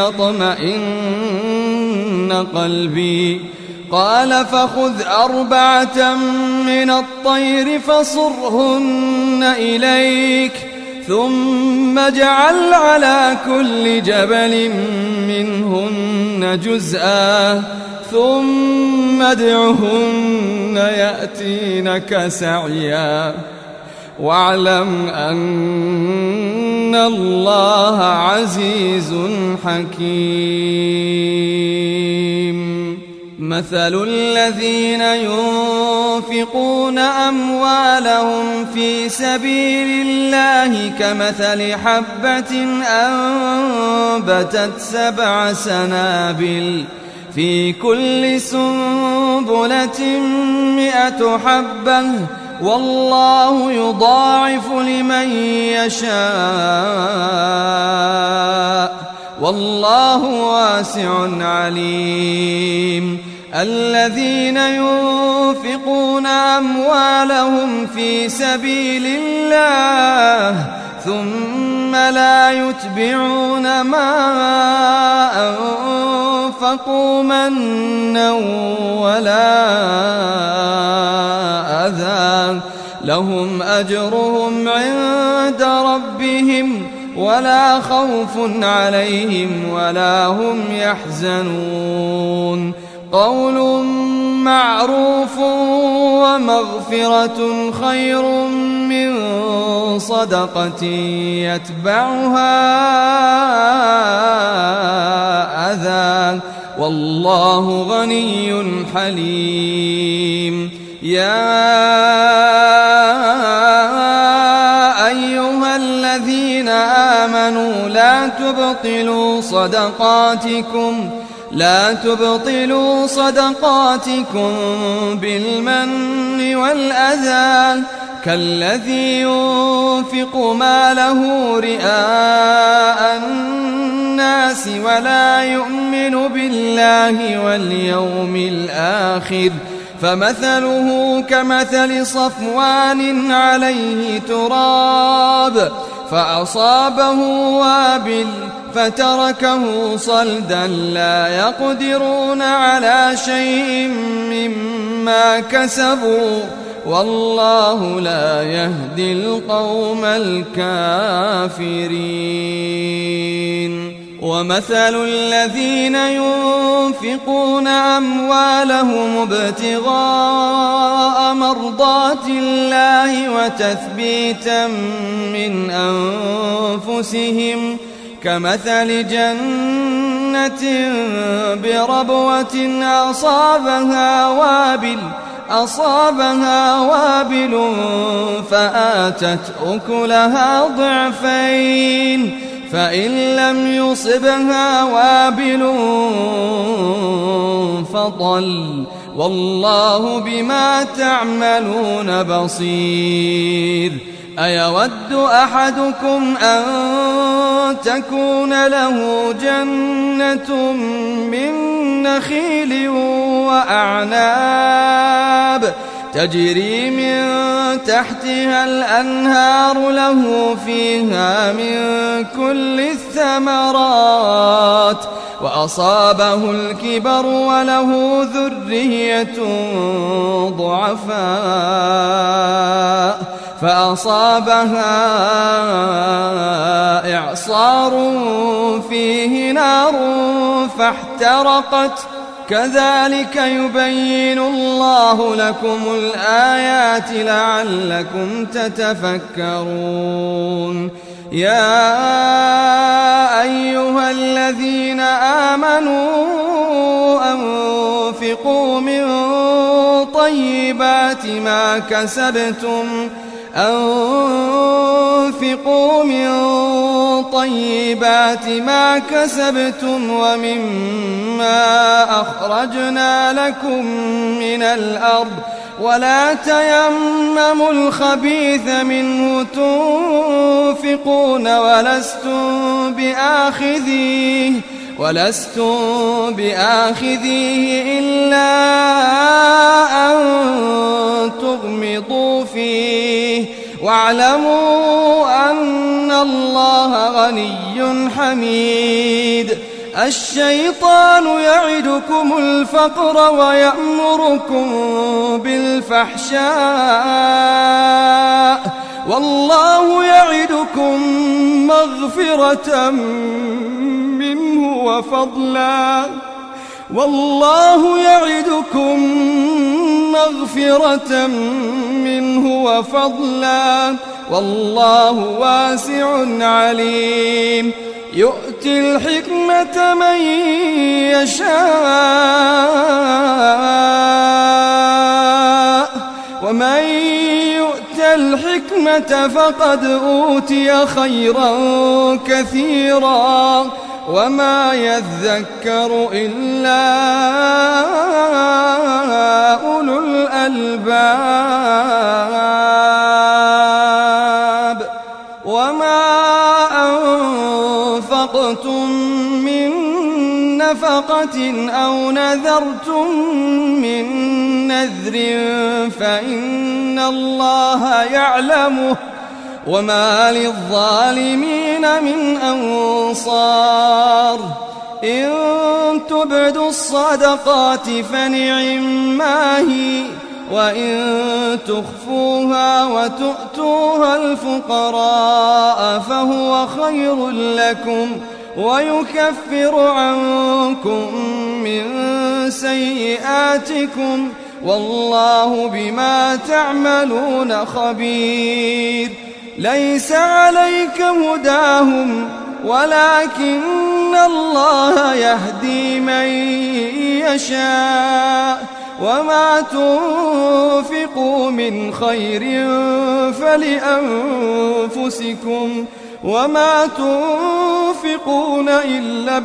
ليطمئن قلبي. قال فخذ 4 من الطير فصرهن إليك، ثم اجعل على كل جبل منهن جزءا، ثم ادعهن يأتينك سعيا، واعلم أن الله عزيز حكيم. مثل الذين ينفقون أموالهم في سبيل الله كمثل حبة أنبتت 7 سنابل، في كل سنبلة 100 حبة، والله يضاعف لمن يشاء، والله واسع عليم. الذين ينفقون أموالهم في سبيل الله ثم لا يتبعون ما أنفقوا منا ولا أذى، لهم أجرهم عند ربهم ولا خوف عليهم ولا هم يحزنون قول معروف ومغفرة خير من صدقة يتبعها أذى والله غني حليم يا أيها الذين آمنوا لا تبطلوا صدقاتكم بالمن والأذى كالذي ينفق ماله رئاء الناس ولا يؤمن بالله واليوم الآخر فمثله كمثل صفوان عليه تراب فأصابه وابل فتركه صلدا لا يقدرون على شيء مما كسبوا والله لا يهدي القوم الكافرين ومثل الذين ينفقون أموالهم ابتغاء مرضات الله وتثبيتا من أنفسهم كمثل جنة بربوة أصابها وابل فآتت أكلها ضعفين فإن لم يصبها وابل فطل والله بما تعملون بصير أيود أحدكم أن تكون له جنة من نخيل وأعناب تجري من تحتها الأنهار له فيها من كل الثمرات وأصابه الكبر وله ذرية ضعفاء فأصابها إعصار فيه نار فاحترقت كذلك يبين الله لكم الآيات لعلكم تتفكرون يا أيها الذين آمنوا أنفقوا من طيبات ما كسبتم ومما أخرجنا لكم من الأرض ولا تيمموا الخبيث منه تنفقون ولستم بآخذيه إلا أن تغمضوا فيه واعلموا أن الله غني حميد الشيطان يعدكم الفقر ويأمركم بالفحشاء والله يعدكم مغفرة منه وفضلا والله واسع عليم يؤتي الحكمة من يشاء ومن يؤت الحكمة فقد أوتي خيرا كثيرا وما يذكر إلا أولو الألباب وما أنفقتم من نفقة أو نذرتم من نذر فإن الله يعلمه وما للظالمين من أنصار إن تبدوا الصدقات فنعما هي وإن تخفوها وتؤتوها الفقراء فهو خير لكم ويكفر عنكم من سيئاتكم والله بما تعملون خبير. ليس عليك هداهم ولكن الله يهدي من يشاء وما تنفقوا من خير فلأنفسكم وما تنفقون إلا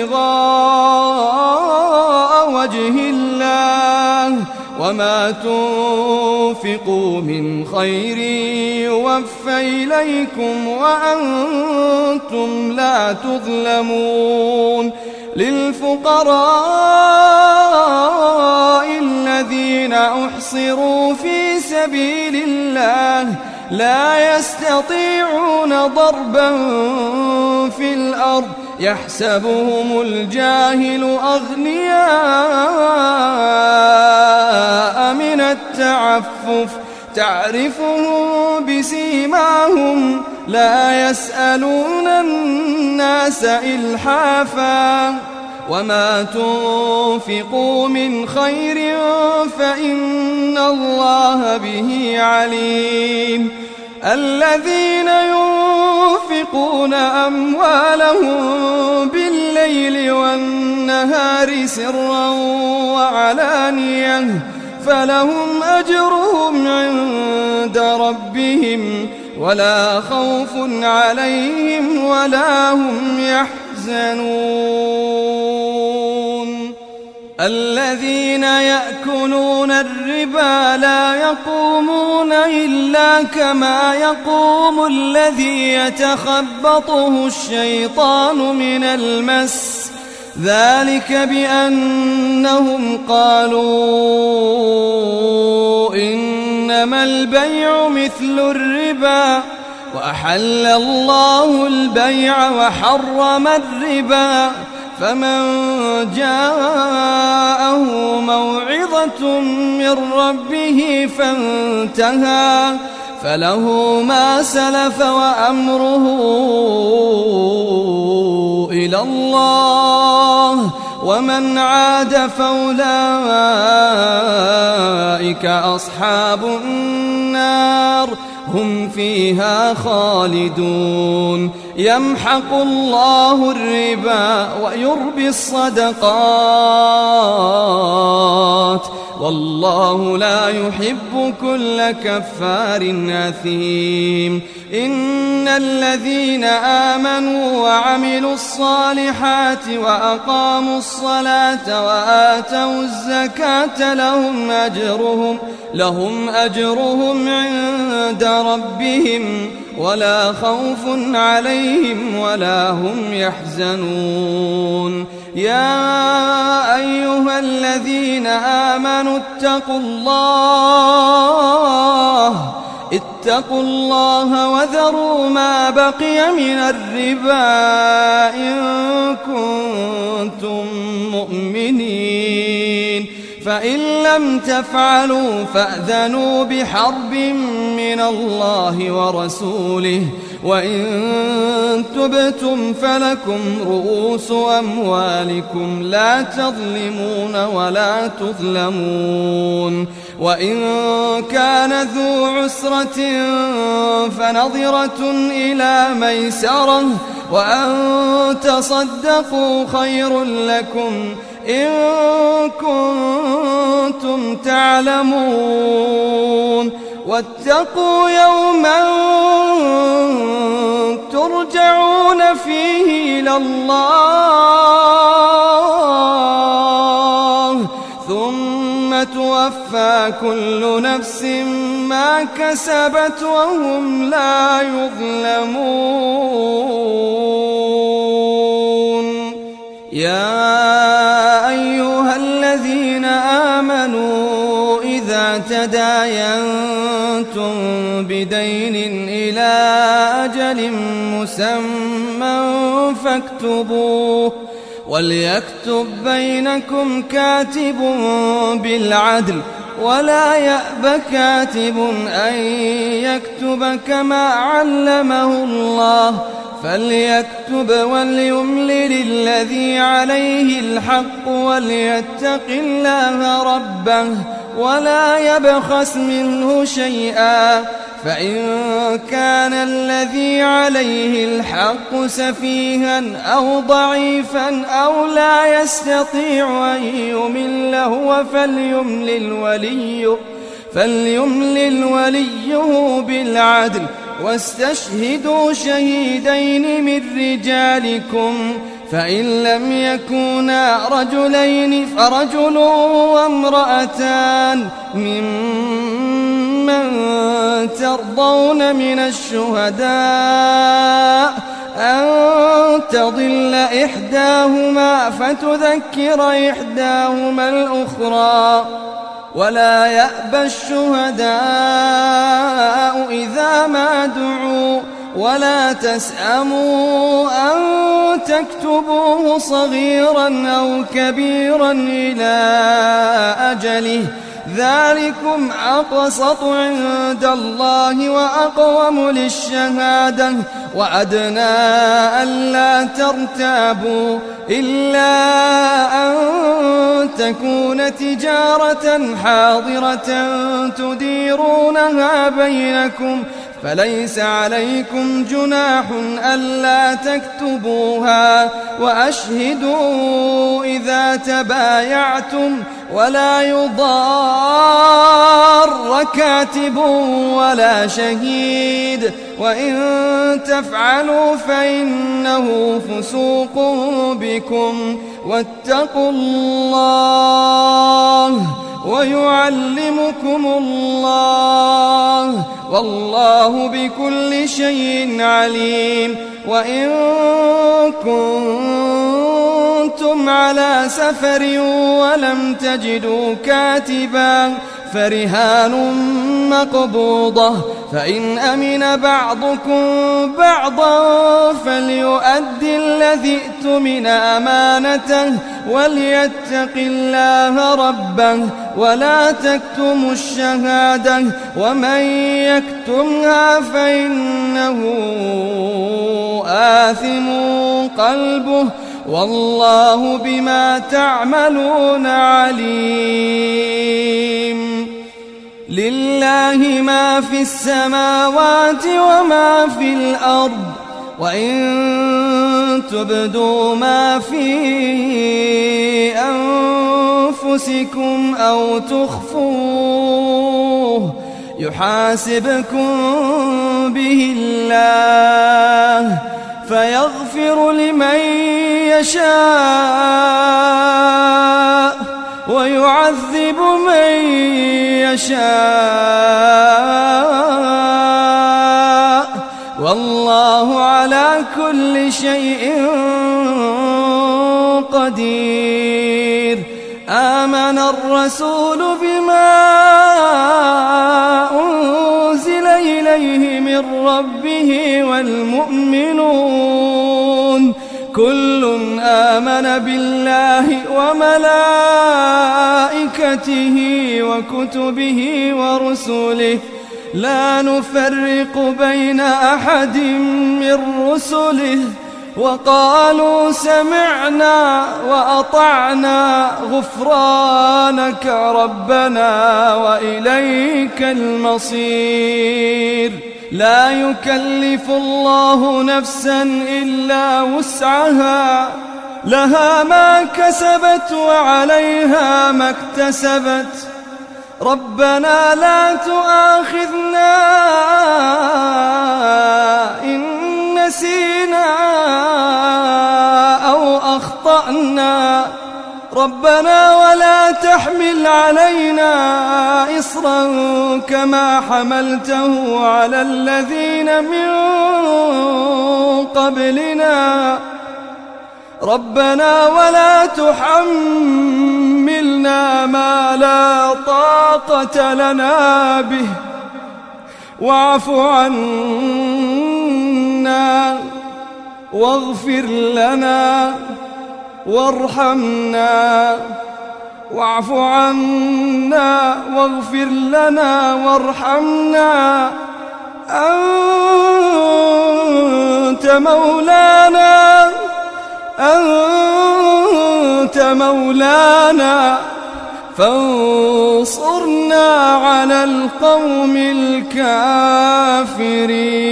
ابتغاء وجه الله وما تنفقوا من خير يوفى إليكم وأنتم لا تظلمون. للفقراء الذين أحصروا في سبيل الله لا يستطيعون ضربا في الأرض يحسبهم الجاهل أغنياء من التعفف تعرفهم بسيماهم لا يسألون الناس إلحافا وما تنفقوا من خير فإن الله به عليم. الذين ينفقون أموالهم بالليل والنهار سرا وعلانية فلهم أجرهم عند ربهم ولا خوف عليهم ولا هم يحزنون. الذين يأكلون الربا لا يقومون إلا كما يقوم الذي يتخبطه الشيطان من المس ذلك بأنهم قالوا إنما البيع مثل الربا وأحل الله البيع وحرم الربا فمن جاءه موعظة من ربه فانتهى فله ما سلف وأمره إلى الله ومن عاد فأولئك أصحاب النار هم فيها خالدون. يمحق الله الربا ويربي الصدقات والله لا يحب كل كفار أثيم. إن الذين آمنوا وعملوا الصالحات وأقاموا الصلاة وآتوا الزكاة لهم أجرهم عند ربهم ولا خوف عليهم ولا هم يحزنون. يا أيها الذين آمنوا اتقوا الله وذروا ما بقي من الربا إن كنتم مؤمنين فإن لم تفعلوا فأذنوا بحرب من الله ورسوله وإن تبتم فلكم رؤوس أموالكم لا تظلمون ولا تظلمون. وإن كان ذو عسرة فنظرة إلى ميسرة وأن تصدقوا خير لكم إن كنتم تعلمون. واتقوا يوما ترجعون فيه إلى الله ثم توفى كل نفس ما كسبت وهم لا يظلمون. يا أيها الذين آمنوا إذا تداينتم بدين إلى أجل مسمى فاكتبوه وليكتب بينكم كاتب بالعدل ولا يأب كاتب أن يكتب كما علمه الله فليكتب وليملل الذي عليه الحق وليتق الله ربه ولا يبخس منه شيئا فإن كان الذي عليه الحق سفيها أو ضعيفا أو لا يستطيع أن يمل هو فليملل وليه بالعدل واستشهدوا شهيدين من رجالكم فإن لم يكونا رجلين فرجل وامرأتان ممن ترضون من الشهداء أن تضل إحداهما فتذكر إحداهما الأخرى ولا يأبى الشهداء إذا ما دعوا ولا تسأموا أن تكتبوه صغيرا أو كبيرا إلى أجله ذلكم أقسط عند الله وأقوم للشهادة وأدنى ألا ترتابوا إلا أن تكون تجارة حاضرة تديرونها بينكم فليس عليكم جناح ألا تكتبوها وأشهدوا إذا تبايعتم ولا يضار كاتب ولا شهيد وإن تفعلوا فإنه فسوق بكم واتقوا الله ويعلمكم الله والله بكل شيء عليم وإن كنتم على سفر ولم تجدوا كاتبا فرهان مقبوضة فإن أمن بعضكم بعضا فليؤدي الذي اؤتمن أمانته وليتق الله ربه ولا تكتموا الشهادة ومن يكتمها فإنه آثم قلبه والله بما تعملون عليم لله ما في السماوات وما في الأرض وإن تبدوا ما في أنفسكم أو تخفوه يحاسبكم به الله فيغفر لمن يشاء ويعذب من يشاء والله على كل شيء قدير آمن الرسول بما أنزل إليه من ربه والمؤمنون كل آمن بالله وملائكته وكتبه ورسله لا نفرق بين أحد من رسله وقالوا سمعنا وأطعنا غفرانك ربنا وإليك المصير لا يكلف الله نفسا إلا وسعها لها ما كسبت وعليها ما اكتسبت ربنا لا تؤاخذنا إن نسينا أو أخطأنا ربنا ولا تحمل علينا إصرا كما حملته على الذين من قبلنا ربنا ولا تحملنا ما لا طاقة لنا به واعف عنا واغفر لنا وارحمنا واعف عنا واغفر لنا وارحمنا، أنت مولانا فانصرنا على القوم الكافرين.